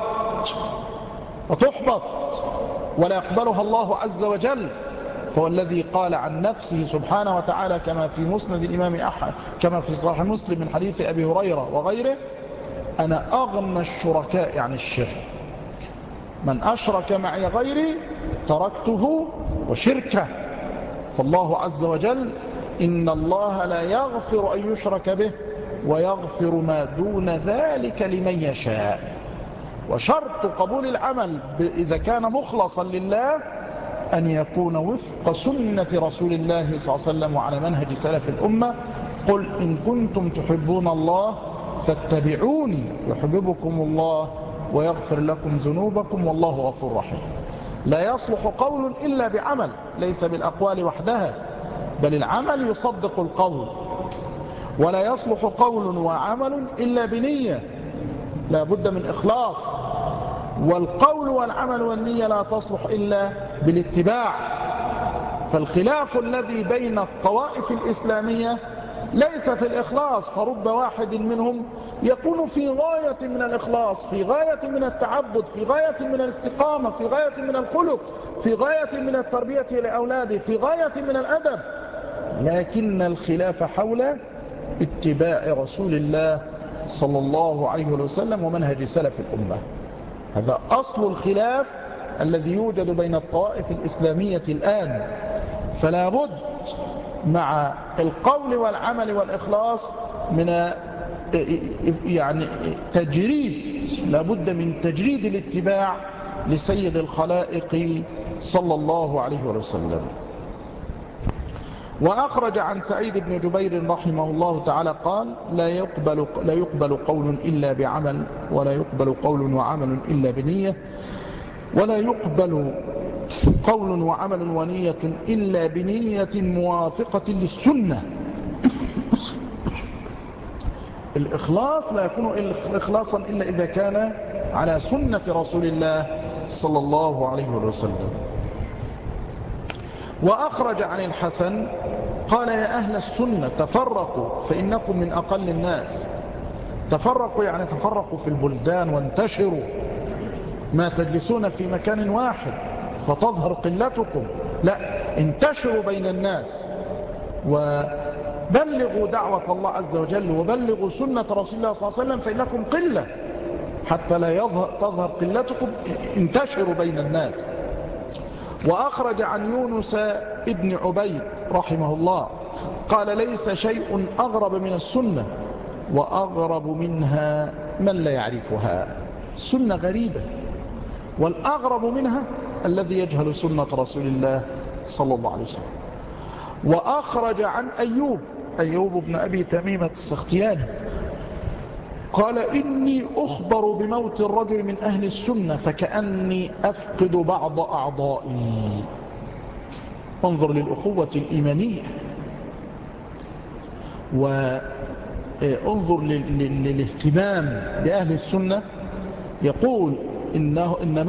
[SPEAKER 1] وتحبط ولا يقبلها الله عز وجل. فهو الذي قال عن نفسه سبحانه وتعالى كما في مسند الإمام أحمد، كما في صحيح مسلم من حديث أبي هريرة وغيره: أنا أغنى الشركاء عن الشرك، من أشرك معي غيري تركته وشركه. فالله عز وجل إن الله لا يغفر أن يشرك به ويغفر ما دون ذلك لمن يشاء. وشرط قبول العمل إذا كان مخلصا لله أن يكون وفق سنة رسول الله صلى الله عليه وسلم وعلى منهج سلف الأمة. قل إن كنتم تحبون الله فاتبعوني يحببكم الله ويغفر لكم ذنوبكم والله غفور رحيم. لا يصلح قول إلا بعمل، ليس بالأقوال وحدها بل العمل يصدق القول. ولا يصلح قول وعمل إلا بنية، لا بد من إخلاص. والقول والعمل والنية لا تصلح إلا بالاتباع. فالخلاف الذي بين الطوائف الإسلامية ليس في الإخلاص، فرب واحد منهم يكون في غاية من الإخلاص، في غاية من التعبد، في غاية من الاستقامة، في غاية من الخلق، في غاية من التربية لأولاده، في غاية من الأدب، لكن الخلاف حول اتباع رسول الله صلى الله عليه وسلم ومنهج سلف الأمة. هذا أصل الخلاف الذي يوجد بين الطوائف الإسلامية الآن. فلا بد مع القول والعمل والإخلاص من يعني تجريد، لا بد من تجريد الاتباع لسيد الخلائق صلى الله عليه وسلم. وأخرج عن سعيد بن جبير رحمه الله تعالى قال: لا يقبل قول إلا بعمل، ولا يقبل قول وعمل إلا بنية، ولا يقبل قول وعمل ونية إلا بنية موافقة للسنة. الإخلاص لا يكون إخلاصا إلا إذا كان على سنة رسول الله صلى الله عليه وسلم. وأخرج عن الحسن قال: يا أهل السنة تفرقوا فإنكم من أقل الناس. تفرقوا يعني تفرقوا في البلدان وانتشروا، ما تجلسون في مكان واحد فتظهر قلتكم، لا، انتشروا بين الناس وبلغوا دعوة الله عز وجل وبلغوا سنة رسول الله صلى الله عليه وسلم، فإنكم قلة حتى لا تظهر قلتكم، انتشروا بين الناس. وأخرج عن يونس ابن عبيد رحمه الله قال: ليس شيء أغرب من السنة، وأغرب منها من لا يعرفها. السنة غريبة، والأغرب منها الذي يجهل سنة رسول الله صلى الله عليه وسلم. وأخرج عن أيوب بن أبي تميمة السختياني قال: إني أخبر بموت الرجل من أهل السنة فكأني أفقد بعض أعضائي. انظر للأخوة الإيمانية، وانظر للاهتمام بأهل السنة. يقول إن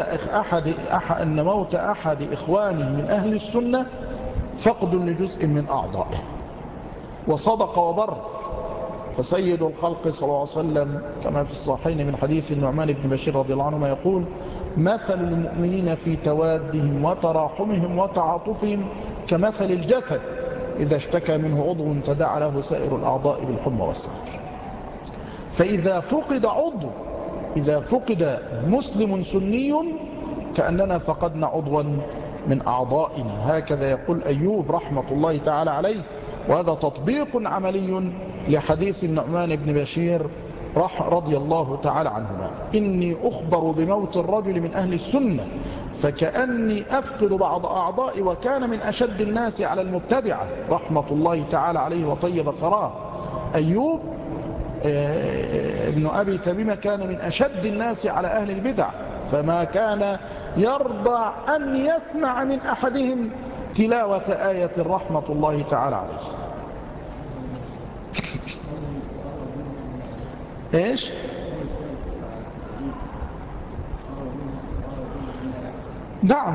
[SPEAKER 1] موت أحد إخوانه من أهل السنة فقد لجزء من أعضائه. وصدق وبر. فسيد الخلق صلى الله عليه وسلم كما في الصحيحين من حديث النعمان بن بشير رضي الله عنهما يقول: مثل المؤمنين في توادهم وتراحمهم وتعاطفهم كمثل الجسد إذا اشتكى منه عضو تداعى له سائر الأعضاء بالحمى والسهر. فإذا فقد عضو، إذا فقد مسلم سني كأننا فقدنا عضوا من أعضائنا. هكذا يقول أيوب رحمة الله تعالى عليه. وهذا تطبيق عملي لحديث النعمان بن بشير رضي الله تعالى عنهما: إني أخبر بموت الرجل من أهل السنة فكأني أفقد بعض أعضائي. وكان من أشد الناس على المبتدعة رحمة الله تعالى عليه وطيب ثراه. أيوب ابن أبي تميمة كان من أشد الناس على أهل البدع، فما كان يرضى أن يسمع من أحدهم تلاوة آية رحمة الله تعالى عليه. إيش؟ نعم،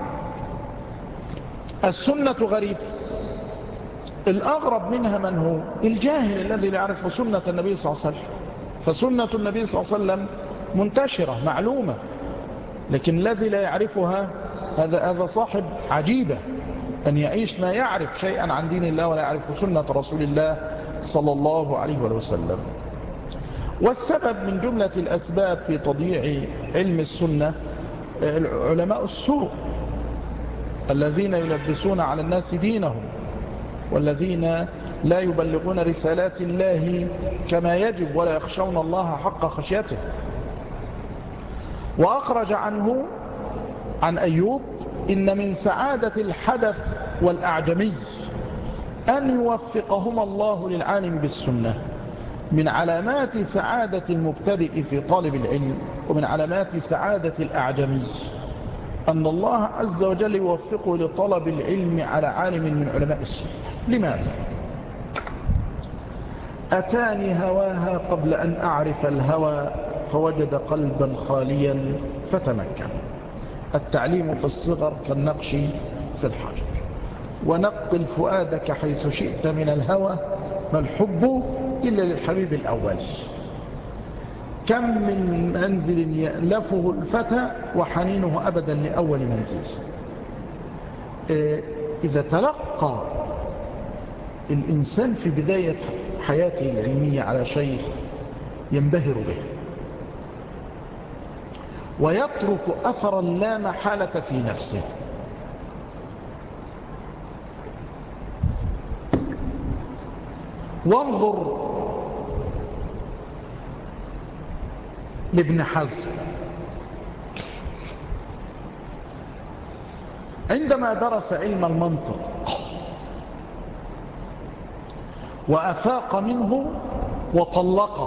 [SPEAKER 1] السنة غريب. الأغرب منها من هو؟ الجاهل الذي لا يعرف سنة النبي صلى الله عليه وسلم. فسنة النبي صلى الله عليه وسلم منتشرة معلومة، لكن الذي لا يعرفها هذا صاحب عجيبة، أن يعيش ما يعرف شيئا عن دين الله ولا يعرف سنة رسول الله صلى الله عليه وسلم. والسبب من جملة الأسباب في تضييع علم السنة علماء السوء الذين يلبسون على الناس دينهم، والذين لا يبلغون رسالات الله كما يجب ولا يخشون الله حق خشيته. وأخرج عنه عن أيوب: إن من سعادة الحدث والأعجمي أن يوفقهما الله للعالم بالسنة. من علامات سعادة المبتدئ في طالب العلم ومن علامات سعادة الأعجمي أن الله عز وجل يوفقه لطلب العلم على عالم من علماء السنة. لماذا؟ أتاني هواها قبل أن أعرف الهوى فوجد قلبا خاليا فتمكن. التعليم في الصغر كالنقش في الحجر. ونقل فؤادك حيث شئت من الهوى، ما الحب إلا للحبيب الأول. كم من منزل يألفه الفتى وحنينه أبدا لأول منزل. إذا تلقى الإنسان في بداية حياته العلمية على شيخ ينبهر به ويترك أثرا لا محالة في نفسه. وانظر لابن حزم عندما درس علم المنطق وأفاق منه وطلقه،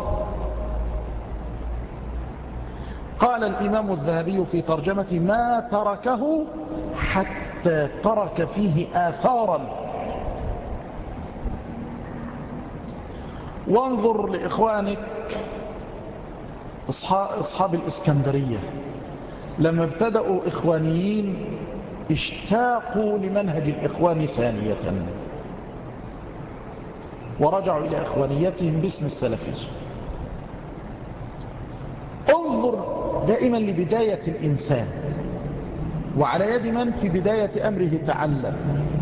[SPEAKER 1] قال الإمام الذهبي في ترجمة: ما تركه حتى ترك فيه آثارا. وانظر لإخوانك أصحاب الإسكندرية لما ابتدأوا إخوانيين اشتاقوا لمنهج الإخوان ثانية ورجعوا إلى إخوانيتهم باسم السلفي. انظر دائما لبداية الإنسان وعلى يد من في بداية أمره تعلم،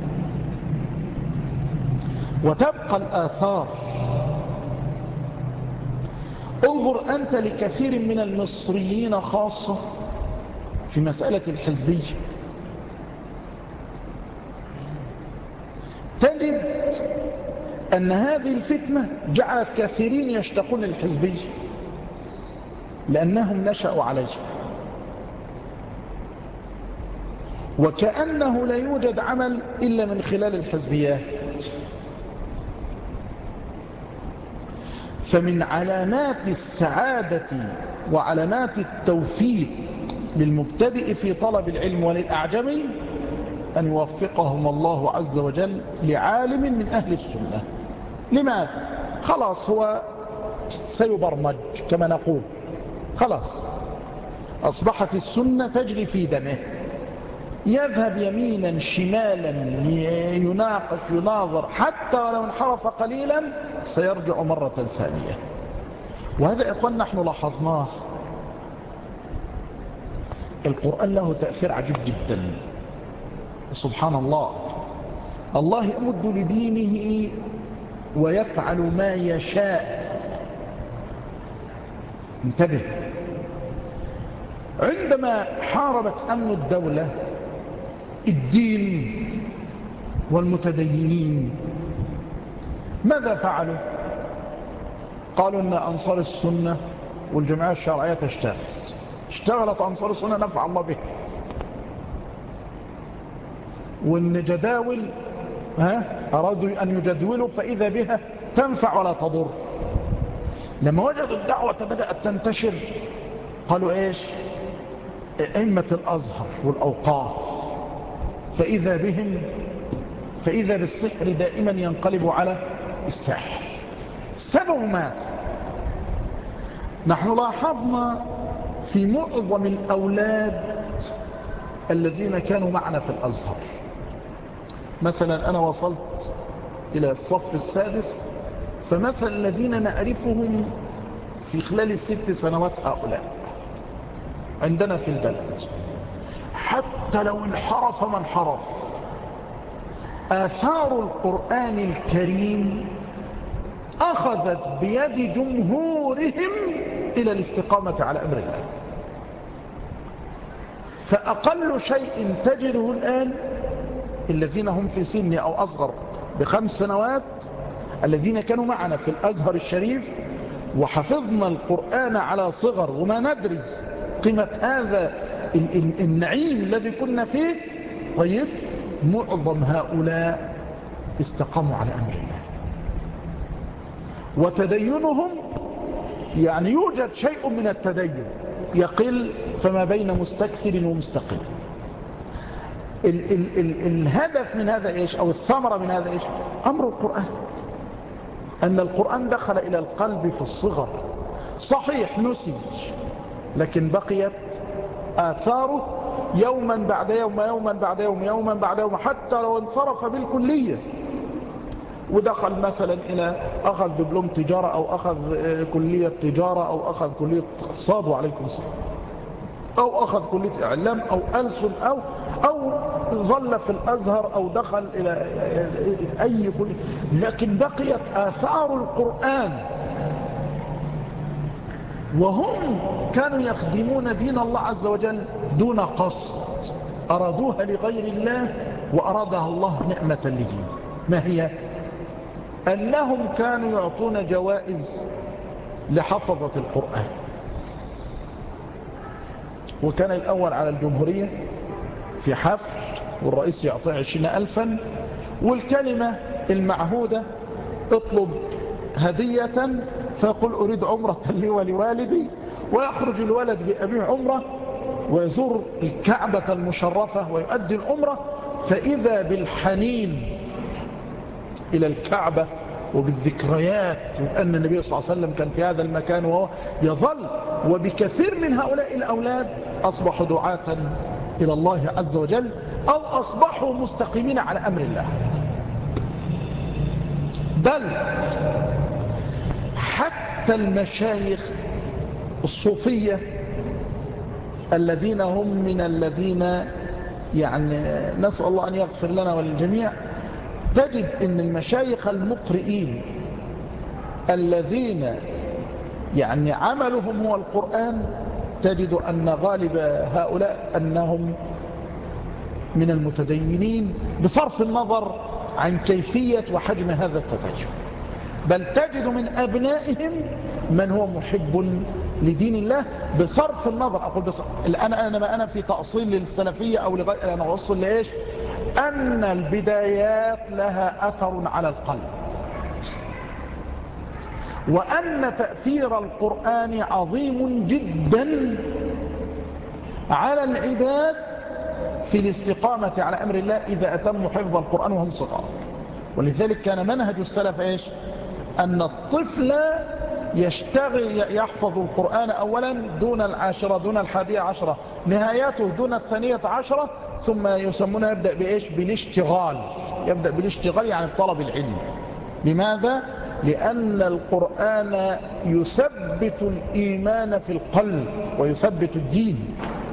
[SPEAKER 1] وتبقى الآثار. انظر أنت لكثير من المصريين خاصة في مسألة الحزبية، تجد أن هذه الفتنة جعلت كثيرين يشتقون للحزبية لأنهم نشأوا عليه، وكأنه لا يوجد عمل إلا من خلال الحزبيات. فمن علامات السعادة وعلامات التوفيق للمبتدئ في طلب العلم وللأعجمي أن يوفقهم الله عز وجل لعالم من أهل السنة. لماذا؟ خلاص هو سيبرمج كما نقول، خلاص أصبحت السنة تجري في دمه، يذهب يمينا شمالا يناقش يناظر، حتى ولو انحرف قليلا سيرجع مرة ثانية. وهذا يا إخوان نحن لاحظناه. القرآن له تأثير عجيب جدا، سبحان الله. الله يمد لدينه ويفعل ما يشاء. انتبه، عندما حاربت أمن الدولة الدين والمتدينين ماذا فعلوا؟ قالوا أن أنصار السنة والجماعة الشرعية اشتغلت أنصار السنة نفع الله به، وأن جداول أرادوا أن يجدولوا فإذا بها تنفع ولا تضر. لما وجدوا الدعوة بدأت تنتشر قالوا إيش؟ أئمة الأزهر والأوقاف فإذا بالسحر دائما ينقلب على الساحر. السبب ماذا؟ نحن لاحظنا في معظم الأولاد الذين كانوا معنا في الأزهر، مثلا أنا وصلت إلى الصف السادس، فمثلا الذين نعرفهم في خلال ال6 سنوات هؤلاء عندنا في البلد، حتى لو انحرف من انحرف، آثار القرآن الكريم أخذت بيد جمهورهم إلى الاستقامة على أمر الله. فأقل شيء تجده الآن الذين هم في سن أو أصغر ب5 سنوات، الذين كانوا معنا في الأزهر الشريف وحفظنا القرآن على صغر وما ندري قيمة هذا النعيم الذي كنا فيه، طيب معظم هؤلاء استقاموا على أمر الله وتدينهم، يعني يوجد شيء من التدين يقل فما بين مستكثر ومستقل. الهدف من هذا إيش؟ أو الثمرة من هذا إيش؟ أمر القرآن، أن القرآن دخل إلى القلب في الصغر، صحيح نسج لكن بقيت آثاره يوما بعد يوم، يوما بعد يوم، يوما بعد يوم، حتى لو انصرف بالكلية ودخل مثلا إلى أخذ دبلوم تجارة أو أخذ كلية تجارة أو أخذ كلية اقتصاد وعليكم السلام، أو أخذ كلية إعلام أو ألسن أو ظل في الأزهر أو دخل إلى أي كل، لكن بقيت آثار القرآن، وهم كانوا يخدمون دين الله عز وجل دون قصد، أرادوها لغير الله وأرادها الله نعمة لدين. ما هي؟ أنهم كانوا يعطون جوائز لحفظة القرآن، وكان الأول على الجمهورية في حفل والرئيس يعطيه 20,000، والكلمة المعهودة اطلب هدية فيقول أريد عمرة لي ولوالدي، ويخرج الولد بأبيه عمرة ويزور الكعبة المشرفة ويؤدي العمرة، فإذا بالحنين إلى الكعبة وبالذكريات، وأن النبي صلى الله عليه وسلم كان في هذا المكان وهو يظل. وبكثير من هؤلاء الأولاد أصبحوا دعاة إلى الله عز وجل، أو أصبحوا مستقيمين على أمر الله. بل حتى المشايخ الصوفية الذين هم من الذين يعني نسأل الله أن يغفر لنا وللجميع، تجد أن المشايخ المقرئين الذين يعني عملهم هو القرآن، تجد أن غالب هؤلاء أنهم من المتدينين بصرف النظر عن كيفية وحجم هذا التدين، بل تجد من أبنائهم من هو محب لدين الله بصرف النظر. أقول بس أنا في تأصيل للسلفية أو لغاية أنا أوصل لإيش؟ أن البدايات لها أثر على القلب، وأن تأثير القرآن عظيم جدا على العباد في الاستقامة على أمر الله إذا أتموا حفظ القرآن وهم صغار. ولذلك كان منهج السلف إيش؟ أن الطفل يشتغل يحفظ القرآن أولا دون العاشرة، دون 11، نهايته دون 12، ثم يسمونه يبدأ بإيش؟ بالاشتغال. يبدأ بالاشتغال يعني بطلب العلم. لماذا؟ لأن القرآن يثبت الإيمان في القلب ويثبت الدين،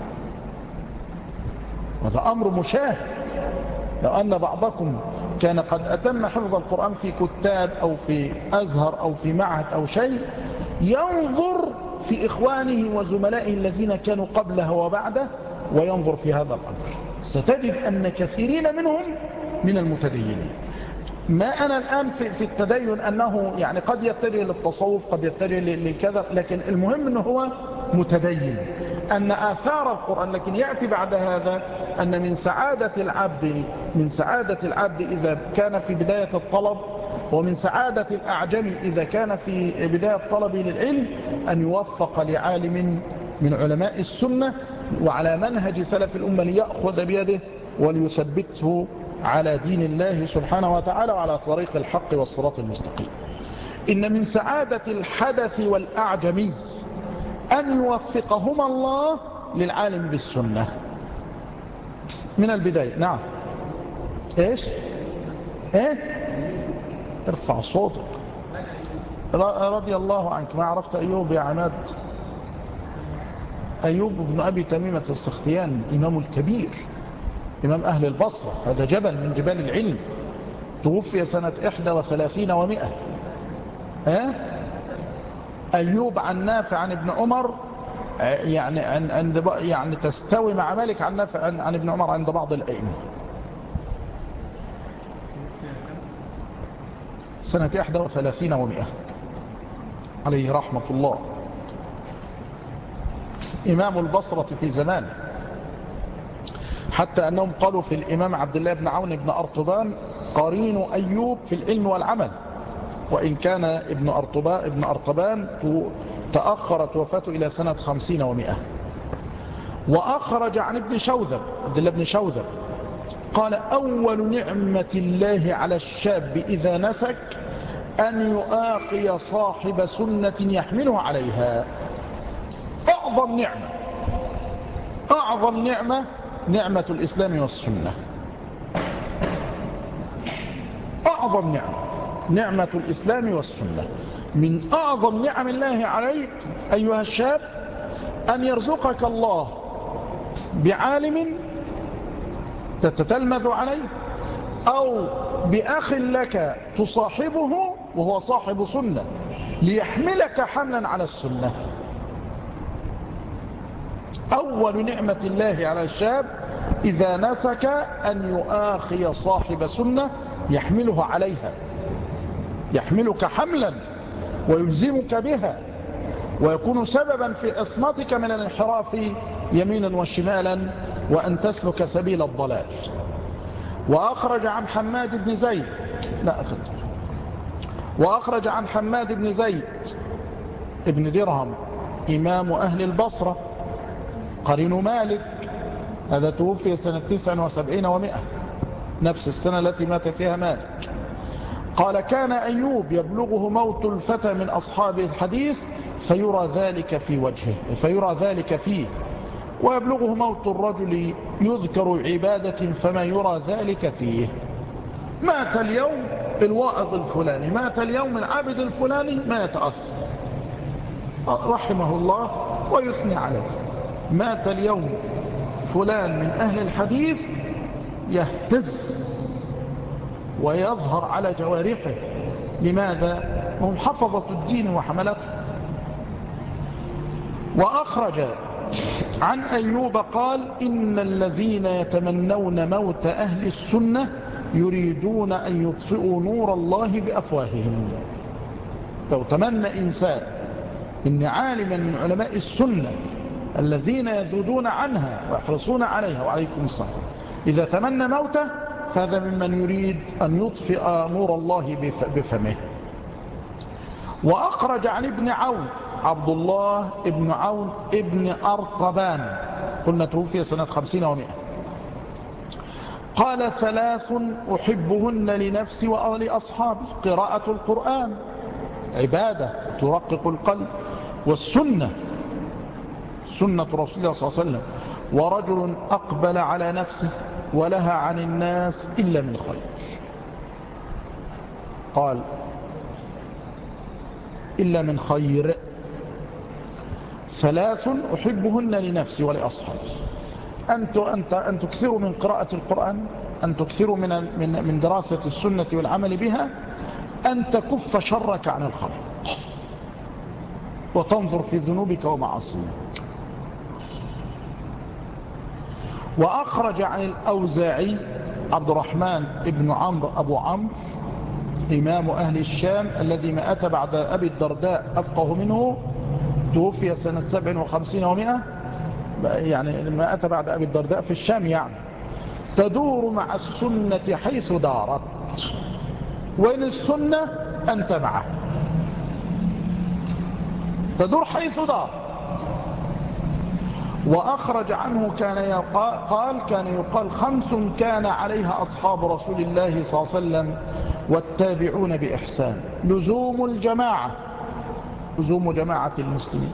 [SPEAKER 1] وهذا أمر مشاهد. لو أن بعضكم كان قد أتم حفظ القرآن في كتاب أو في أزهر أو في معهد أو شيء، ينظر في إخوانه وزملائه الذين كانوا قبله وبعده وينظر في هذا الأمر، ستجد أن كثيرين منهم من المتدينين. ما أنا الآن في التدين أنه يعني قد يتجه للتصوف، قد يتجه لكذا، لكن المهم أنه هو متدين، أن آثار القرآن. لكن يأتي بعد هذا أن من سعادة العبد إذا كان في بداية الطلب، ومن سعادة الأعجم إذا كان في بداية طلبه للعلم، أن يوفق لعالم من علماء السنة وعلى منهج سلف الأمة ليأخذ بيده وليثبته على دين الله سبحانه وتعالى وعلى طريق الحق والصراط المستقيم. إن من سعادة الحدث والأعجمي أن يوفقهما الله للعالم بالسنة من البداية. نعم. إيش؟ ارفع صوتك. رضي الله عنك. ما عرفت أيوب يا عماد؟ أيوب بن أبي تميمة السختيان، إمام الكبير، إمام أهل البصرة، هذا جبل من جبال العلم، توفي سنة 31 و100. أيوب عن نافع عن ابن عمر، يعني تستوي مع مالك عن نافع عن ابن عمر عند بعض الأئمة. سنة 31 و100 عليه رحمة الله، إمام البصرة في زمان، حتى أنهم قالوا في الإمام عبد الله بن عون بن أرطبان قرين أيوب في العلم والعمل، وإن كان ابن أرطبان تأخرت وفاته إلى سنة 50 و100. وأخرج عن ابن شوذب، عبد الله بن شوذب، قال أول نعمة الله على الشاب إذا نسك أن يؤاخي صاحب سنة يحمله عليها. أعظم نعمة نعمة الإسلام والسنة. أعظم نعمة الإسلام والسنة. من أعظم نعم الله عليك أيها الشاب أن يرزقك الله بعالم تتتلمذ عليه، أو بأخ لك تصاحبه وهو صاحب سنة ليحملك حملا على السنة. أول نعمة الله على الشاب إذا نسك أن يؤاخي صاحب سنة يحمله عليها، يحملك حملا ويلزمك بها، ويكون سببا في عصمتك من الانحراف يمينا وشمالا وأن تسلك سبيل الضلال. وأخرج عن حماد بن زيد وأخرج عن حماد بن زيد ابن درهم إمام أهل البصرة قرين مالك، هذا توفي سنة 79 و100، نفس السنة التي مات فيها مالك. قال: كان أيوب يبلغه موت الفتى من أصحاب الحديث فيرى ذلك في وجهه، فيرى ذلك فيه، ويبلغه موت الرجل يذكر عبادة فما يرى ذلك فيه. مات اليوم الواعظ الفلاني، مات اليوم العابد الفلاني، ما يتأثر رحمه الله ويثني عليه. مات اليوم فلان من أهل الحديث يهتز ويظهر على جوارحه. لماذا؟ هم حفظة الدين وحملته. وأخرج عن أيوب قال: إن الذين يتمنون موت أهل السنة يريدون أن يطفئوا نور الله بأفواههم. لو تمنى إنسان إن عالما من علماء السنة الذين يذودون عنها ويحرصون عليها، وعليكم السلام، إذا تمنى موته فهذا ممن يريد أن يطفئ نور الله بفمه. وأخرج عن ابن عون عبد الله ابن عون ابن أرطبان، قلنا توفي سنة 50 و100، قال: 3 أحبهن لنفسي ولأصحابي: قراءة القرآن عبادة ترقق القلب، والسنة سنة رسول الله صلى الله عليه وسلم، ورجل أقبل على نفسه ولها عن الناس إلا من خير. قال: إلا من خير. 3 أحبهن لنفسي ولأصحابي: أن تكثروا من قراءة القرآن، أن تكثروا من دراسة السنة والعمل بها، أن تكف شرك عن الخلق وتنظر في ذنوبك ومعاصيك. وأخرج عن الأوزاعي عبد الرحمن ابن عمرو أبو عمرو إمام أهل الشام الذي مات بعد أبي الدرداء أفقه منه، توفي سنة 57 و100، يعني مات بعد أبي الدرداء في الشام. يعني تدور مع السنة حيث دارت، وإن السنة أنت معه، تدور حيث دارت. وأخرج عنه كان يقال 5 كان عليها أصحاب رسول الله صلى الله عليه وسلم والتابعون بإحسان: لزوم الجماعة، لزوم جماعة المسلمين،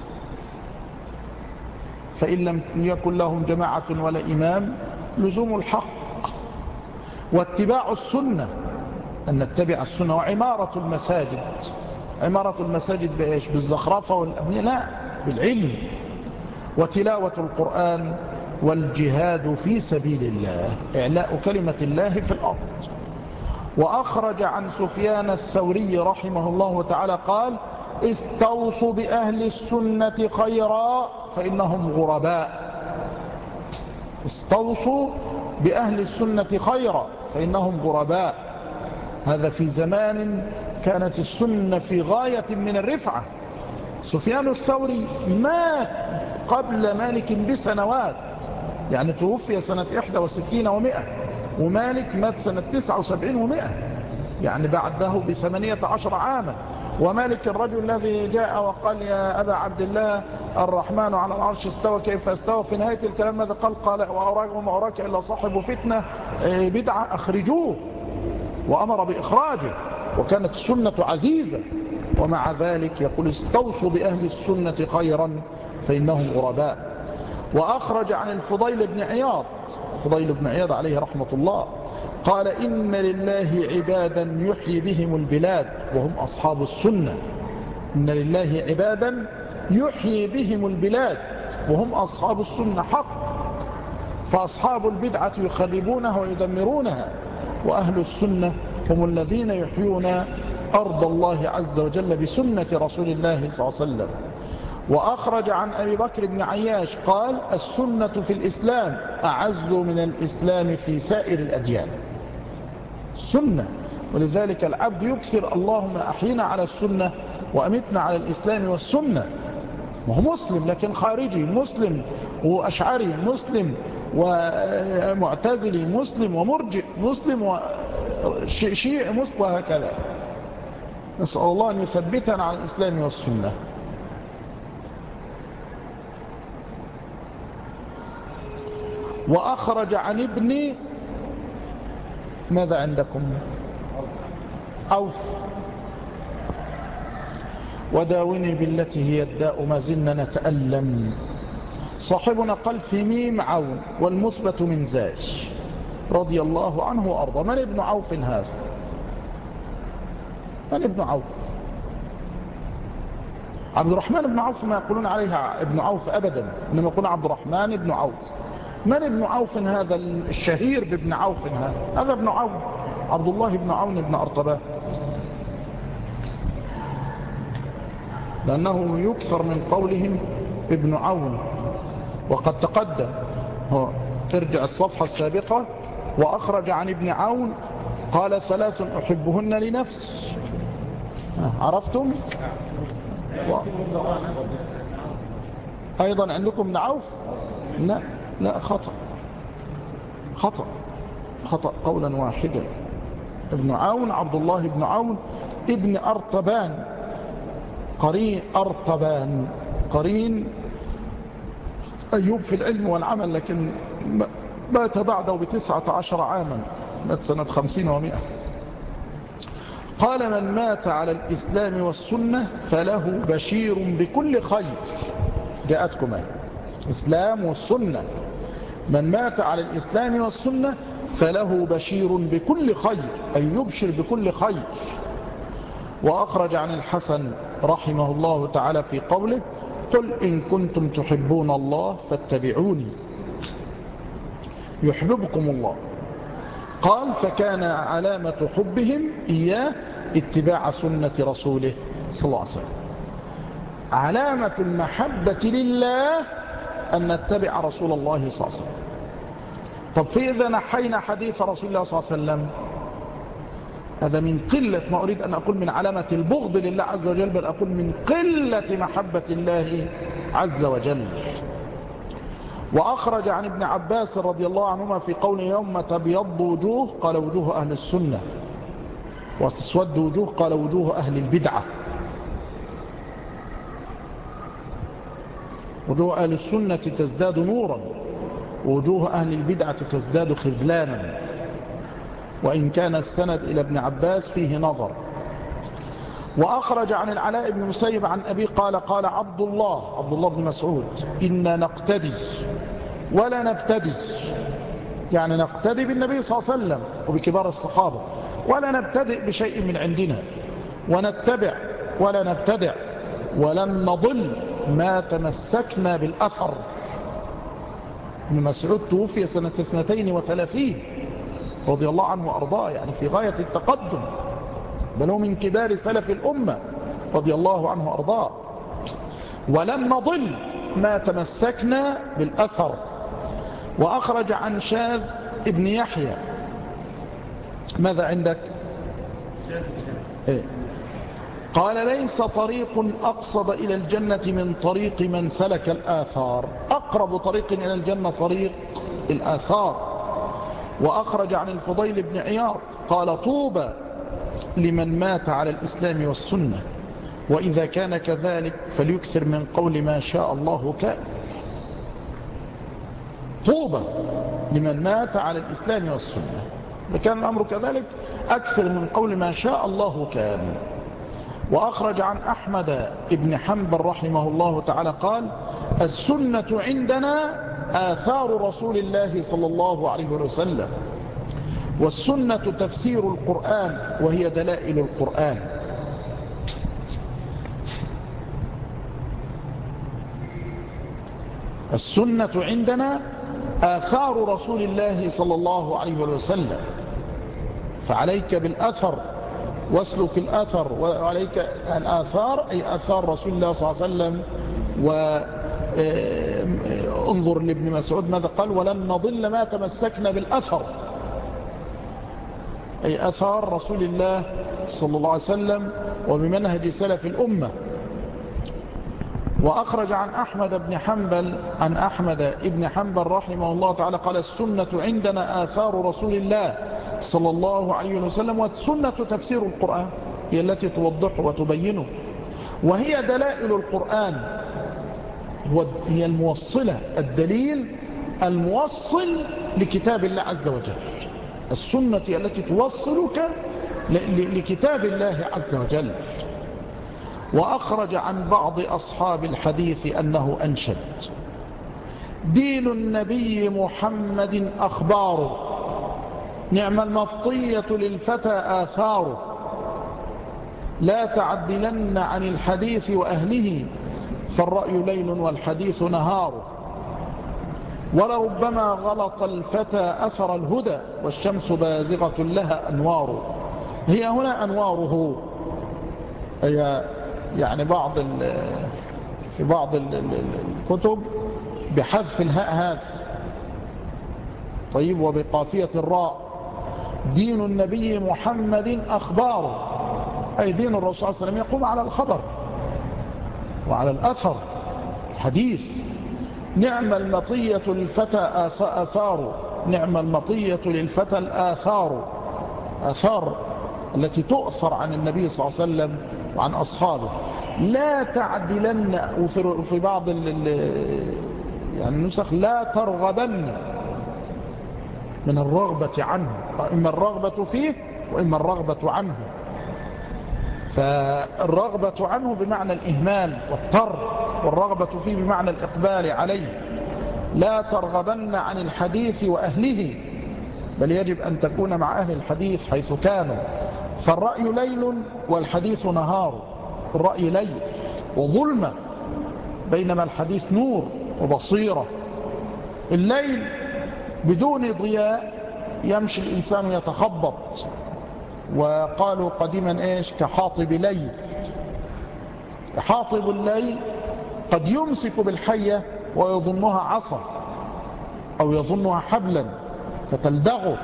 [SPEAKER 1] فإن لم يكن لهم جماعة ولا إمام لزوم الحق، واتباع السنة، أن نتبع السنة، وعمارة المساجد. عمارة المساجد بإيش؟ بالزخرفة والأبنية؟ لا، بالعلم، وتلاوة القرآن، والجهاد في سبيل الله، إعلاء كلمة الله في الأرض. وأخرج عن سفيان الثوري رحمه الله تعالى قال: استوصوا بأهل السنة خيرا فإنهم غرباء. استوصوا بأهل السنة خيرا فإنهم غرباء. هذا في زمان كانت السنة في غاية من الرفعة. سفيان الثوري مات قبل مالك بسنوات، يعني توفي سنة 61 و100، ومالك مات سنة 79 و100، يعني بعده ب18 عاما. ومالك الرجل الذي جاء وقال: يا أبا عبد الله، الرحمن على العرش استوى، كيف استوى؟ في نهاية الكلام ماذا قال؟ وما أراك إلا صاحب فتنة بدعة، أخرجوه، وأمر بإخراجه، وكانت السنة عزيزة. ومع ذلك يقول: استوصوا بأهل السنة خيرا فإنهم غرباء. وأخرج عن الفضيل بن عياض، الفضيل بن عياض عليه رحمة الله، قال: إن لله عبادا يحيي بهم البلاد وهم أصحاب السنة. إن لله عبادا يحيي بهم البلاد وهم أصحاب السنة. حق، فأصحاب البدعة يخربونها ويدمرونها، وأهل السنة هم الذين يحيون أرض الله عز وجل بسنة رسول الله صلى الله عليه وسلم. وأخرج عن أبي بكر بن عياش قال: السنة في الإسلام أعز من الإسلام في سائر الأديان. سنة، ولذلك العبد يكثر: اللهم أحينا على السنة وأمتنا على الإسلام والسنة. وهو مسلم لكن خارجي، مسلم وأشعري، مسلم ومعتزلي، مسلم ومرجئ، مسلم وشيعي، مسلم، وهكذا. نسأل الله أن يثبتنا على الإسلام والسنة. وأخرج عن ابن ماذا عندكم؟ عوف: وداوني بالتي هي الداء ما زلنا نتألم. صاحبنا قال في ميم عون والمثبت من زاج، رضي الله عنه وأرضى. من ابن عوف هذا؟ من ابن عوف؟ عبد الرحمن بن عوف ما يقولون عليه ابن عوف أبدا، إنما يقولون عبد الرحمن بن عوف. من ابن عوف هذا الشهير بابن عوف هذا؟ هذا ابن عون، عبد الله بن عون بن أرطباه، لأنه يكثر من قولهم ابن عون. وقد تقدم، ارجع الصفحة السابقة: وأخرج عن ابن عون قال: 3 أحبهن لنفسي. عرفتم؟ أيضا عندكم ابن عوف؟ لا، خطأ قولا واحدا. ابن عون عبد الله بن عون ابن أرطبان، قرين أرطبان، قرين أيوب في العلم والعمل، لكن مات بعده ب19 عاما، مات سنة 50 و100. قال: من مات على الإسلام والسنة فله بشير بكل خير. جاءتكم إسلام والسنة: من مات على الإسلام والسنة فله بشير بكل خير، أي يبشر بكل خير. وأخرج عن الحسن رحمه الله تعالى في قوله: قل إن كنتم تحبون الله فاتبعوني يحببكم الله. قال: فكان علامة حبهم إياه اتباع سنة رسوله صلى الله عليه وسلم. علامة المحبة لله أن نتبع رسول الله صلى الله عليه وسلم. طب فإذا نحينا حديث رسول الله صلى الله عليه وسلم، هذا من قلة، ما أريد أن أقول من علامة البغض لله عز وجل، بل أقول من قلة محبة الله عز وجل. وأخرج عن ابن عباس رضي الله عنهما في قول: يوم تبيض وجوه قال وجوه أهل السنة، وتسود وجوه قال وجوه أهل البدعة. وجوه أهل السنة تزداد نورا، ووجوه أهل البدعة تزداد خذلانا. وإن كان السند إلى ابن عباس فيه نظر. وأخرج عن العلاء بن مسيب عن أبي قال: قال عبد الله بن مسعود: إنا نقتدي ولا نبتدي، يعني نقتدي بالنبي صلى الله عليه وسلم وبكبار الصحابة، ولا نبتدئ بشيء من عندنا، ونتبع ولا نبتدع، ولن نضل ما تمسكنا بالأثر. ابن مسعود توفي سنة 32 رضي الله عنه وأرضاه، يعني في غاية التقدم، بل هو من كبار سلف الأمة رضي الله عنه وأرضاه. ولن نضل ما تمسكنا بالأثر. وأخرج عن شاذ ابن يحيى، ماذا عندك؟ قال: ليس طريق أقصد إلى الجنة من طريق من سلك الآثار. أقرب طريق إلى الجنة طريق الآثار. وأخرج عن الفضيل بن عياض قال: طوبى لمن مات على الإسلام والسنة، وإذا كان كذلك فليكثر من قول ما شاء الله كان. طوبى لمن مات على الإسلام والسنة، إذا كان الأمر كذلك أكثر من قول ما شاء الله كان. وأخرج عن أحمد بن حنبل رحمه الله تعالى قال: السنة عندنا آثار رسول الله صلى الله عليه وسلم، والسنة تفسير القرآن وهي دلائل القرآن. السنة عندنا آثار رسول الله صلى الله عليه وسلم. فعليك بالأثر واسلك الأثر، وعليك الآثار أي آثار رسول الله صلى الله عليه وسلم. وانظر لابن مسعود ماذا قال: ولن نضل ما تمسكنا بالأثر، أي أثار رسول الله صلى الله عليه وسلم وبمنهج سلف الأمة. وأخرج عن أحمد بن حنبل رحمه الله تعالى قال: السنة عندنا آثار رسول الله صلى الله عليه وسلم، والسنة تفسير القرآن، هي التي توضحه وتبينه، وهي دلائل القرآن، هي الموصلة، الدليل الموصل لكتاب الله عز وجل. السنة هي التي توصلك لكتاب الله عز وجل. وأخرج عن بعض أصحاب الحديث أنه أنشد: دين النبي محمد أخباره، نعم المفطية للفتى آثاره، لا تعدلن عن الحديث وأهله، فالرأي ليل والحديث نهار، ولربما غلط الفتى أثر الهدى، والشمس بازغة لها أنوار. هي هنا أنواره، هي يعني في بعض الكتب بحذف الهاء هذا، طيب، وبقافية الراء. دين النبي محمد أخباره، أي دين الرسول صلى الله عليه وسلم يقوم على الخبر وعلى الأثر، الحديث. نعم المطية للفتى آثار، نعم المطية للفتى الآثار، آثار التي تؤثر عن النبي صلى الله عليه وسلم وعن أصحابه. لا تعدلن، وفي بعض يعني النسخ لا ترغبن، من الرغبة عنه، وإما الرغبة فيه وإما الرغبة عنه. فالرغبة عنه بمعنى الإهمال والترك، والرغبة فيه بمعنى الإقبال عليه. لا ترغبن عن الحديث وأهله، بل يجب أن تكون مع أهل الحديث حيث كانوا. فالرأي ليل والحديث نهار، الرأي ليل وظلمة، بينما الحديث نور وبصيرة. الليل بدون ضياء يمشي الإنسان يتخبط، وقالوا قديما إيش؟ كحاطب ليل. حاطب الليل قد يمسك بالحية ويظنها عصا أو يظنها حبلا فتلدغه.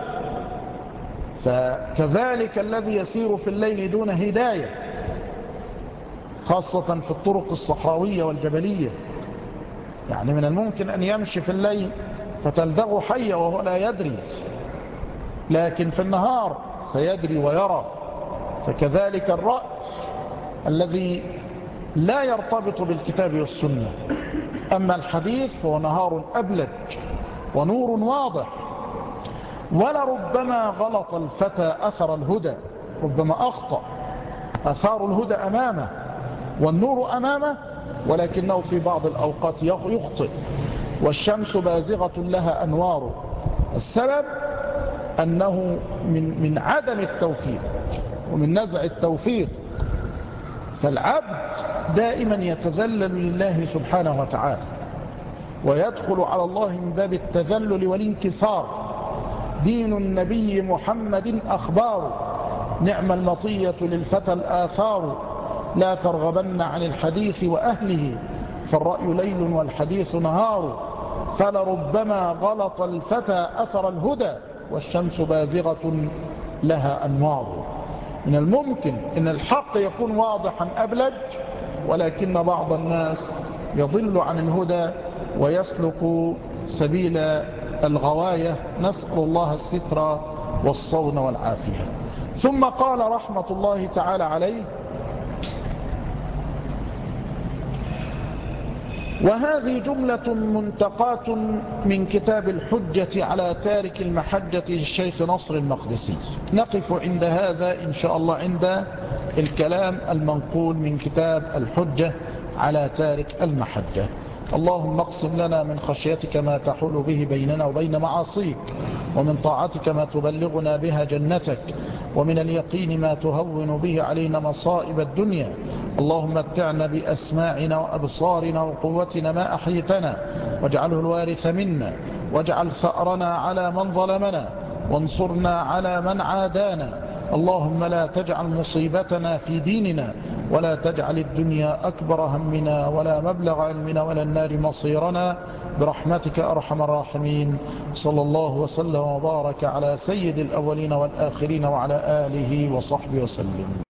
[SPEAKER 1] فكذلك الذي يسير في الليل دون هداية، خاصة في الطرق الصحراوية والجبلية، يعني من الممكن أن يمشي في الليل فتلدغه حية وهو لا يدري، لكن في النهار سيدري ويرى. فكذلك الرأي الذي لا يرتبط بالكتاب والسنة. أما الحديث فهو نهار أبلج ونور واضح. ولربما غلط الفتى أثر الهدى، ربما أخطأ، أثار الهدى أمامه والنور أمامه، ولكنه في بعض الأوقات يخطئ. والشمس بازغة لها أنوار، السبب أنه من عدم التوفيق ومن نزع التوفيق. فالعبد دائما يتذلل لله سبحانه وتعالى، ويدخل على الله من باب التذلل والانكسار. دين النبي محمد أخبار، نعم المطية للفتى الآثار، لا ترغبن عن الحديث وأهله، فالرأي ليل والحديث نهار، فلربما غلط الفتى أثر الهدى، والشمس بازغة لها أنوار. من الممكن أن الحق يكون واضحا أبلج، ولكن بعض الناس يضل عن الهدى ويسلك سبيل الغواية. نسأل الله الستر والصون والعافية. ثم قال رحمة الله تعالى عليه: وهذه جملة منتقاة من كتاب الحجة على تارك المحجة للشيخ نصر المقدسي. نقف عند هذا إن شاء الله، عند الكلام المنقول من كتاب الحجة على تارك المحجة. اللهم اقسم لنا من خشيتك ما تحول به بيننا وبين معاصيك، ومن طاعتك ما تبلغنا بها جنتك، ومن اليقين ما تهون به علينا مصائب الدنيا. اللهم متعنا بأسماعنا وأبصارنا وقوتنا ما أحيتنا، واجعله الوارث منا، واجعل ثأرنا على من ظلمنا وانصرنا على من عادانا. اللهم لا تجعل مصيبتنا في ديننا ولا تجعل الدنيا أكبر همنا ولا مبلغ علمنا ولا النار مصيرنا برحمتك أرحم الراحمين. صلى الله وسلم وبارك على سيد الأولين والآخرين وعلى آله وصحبه وسلم.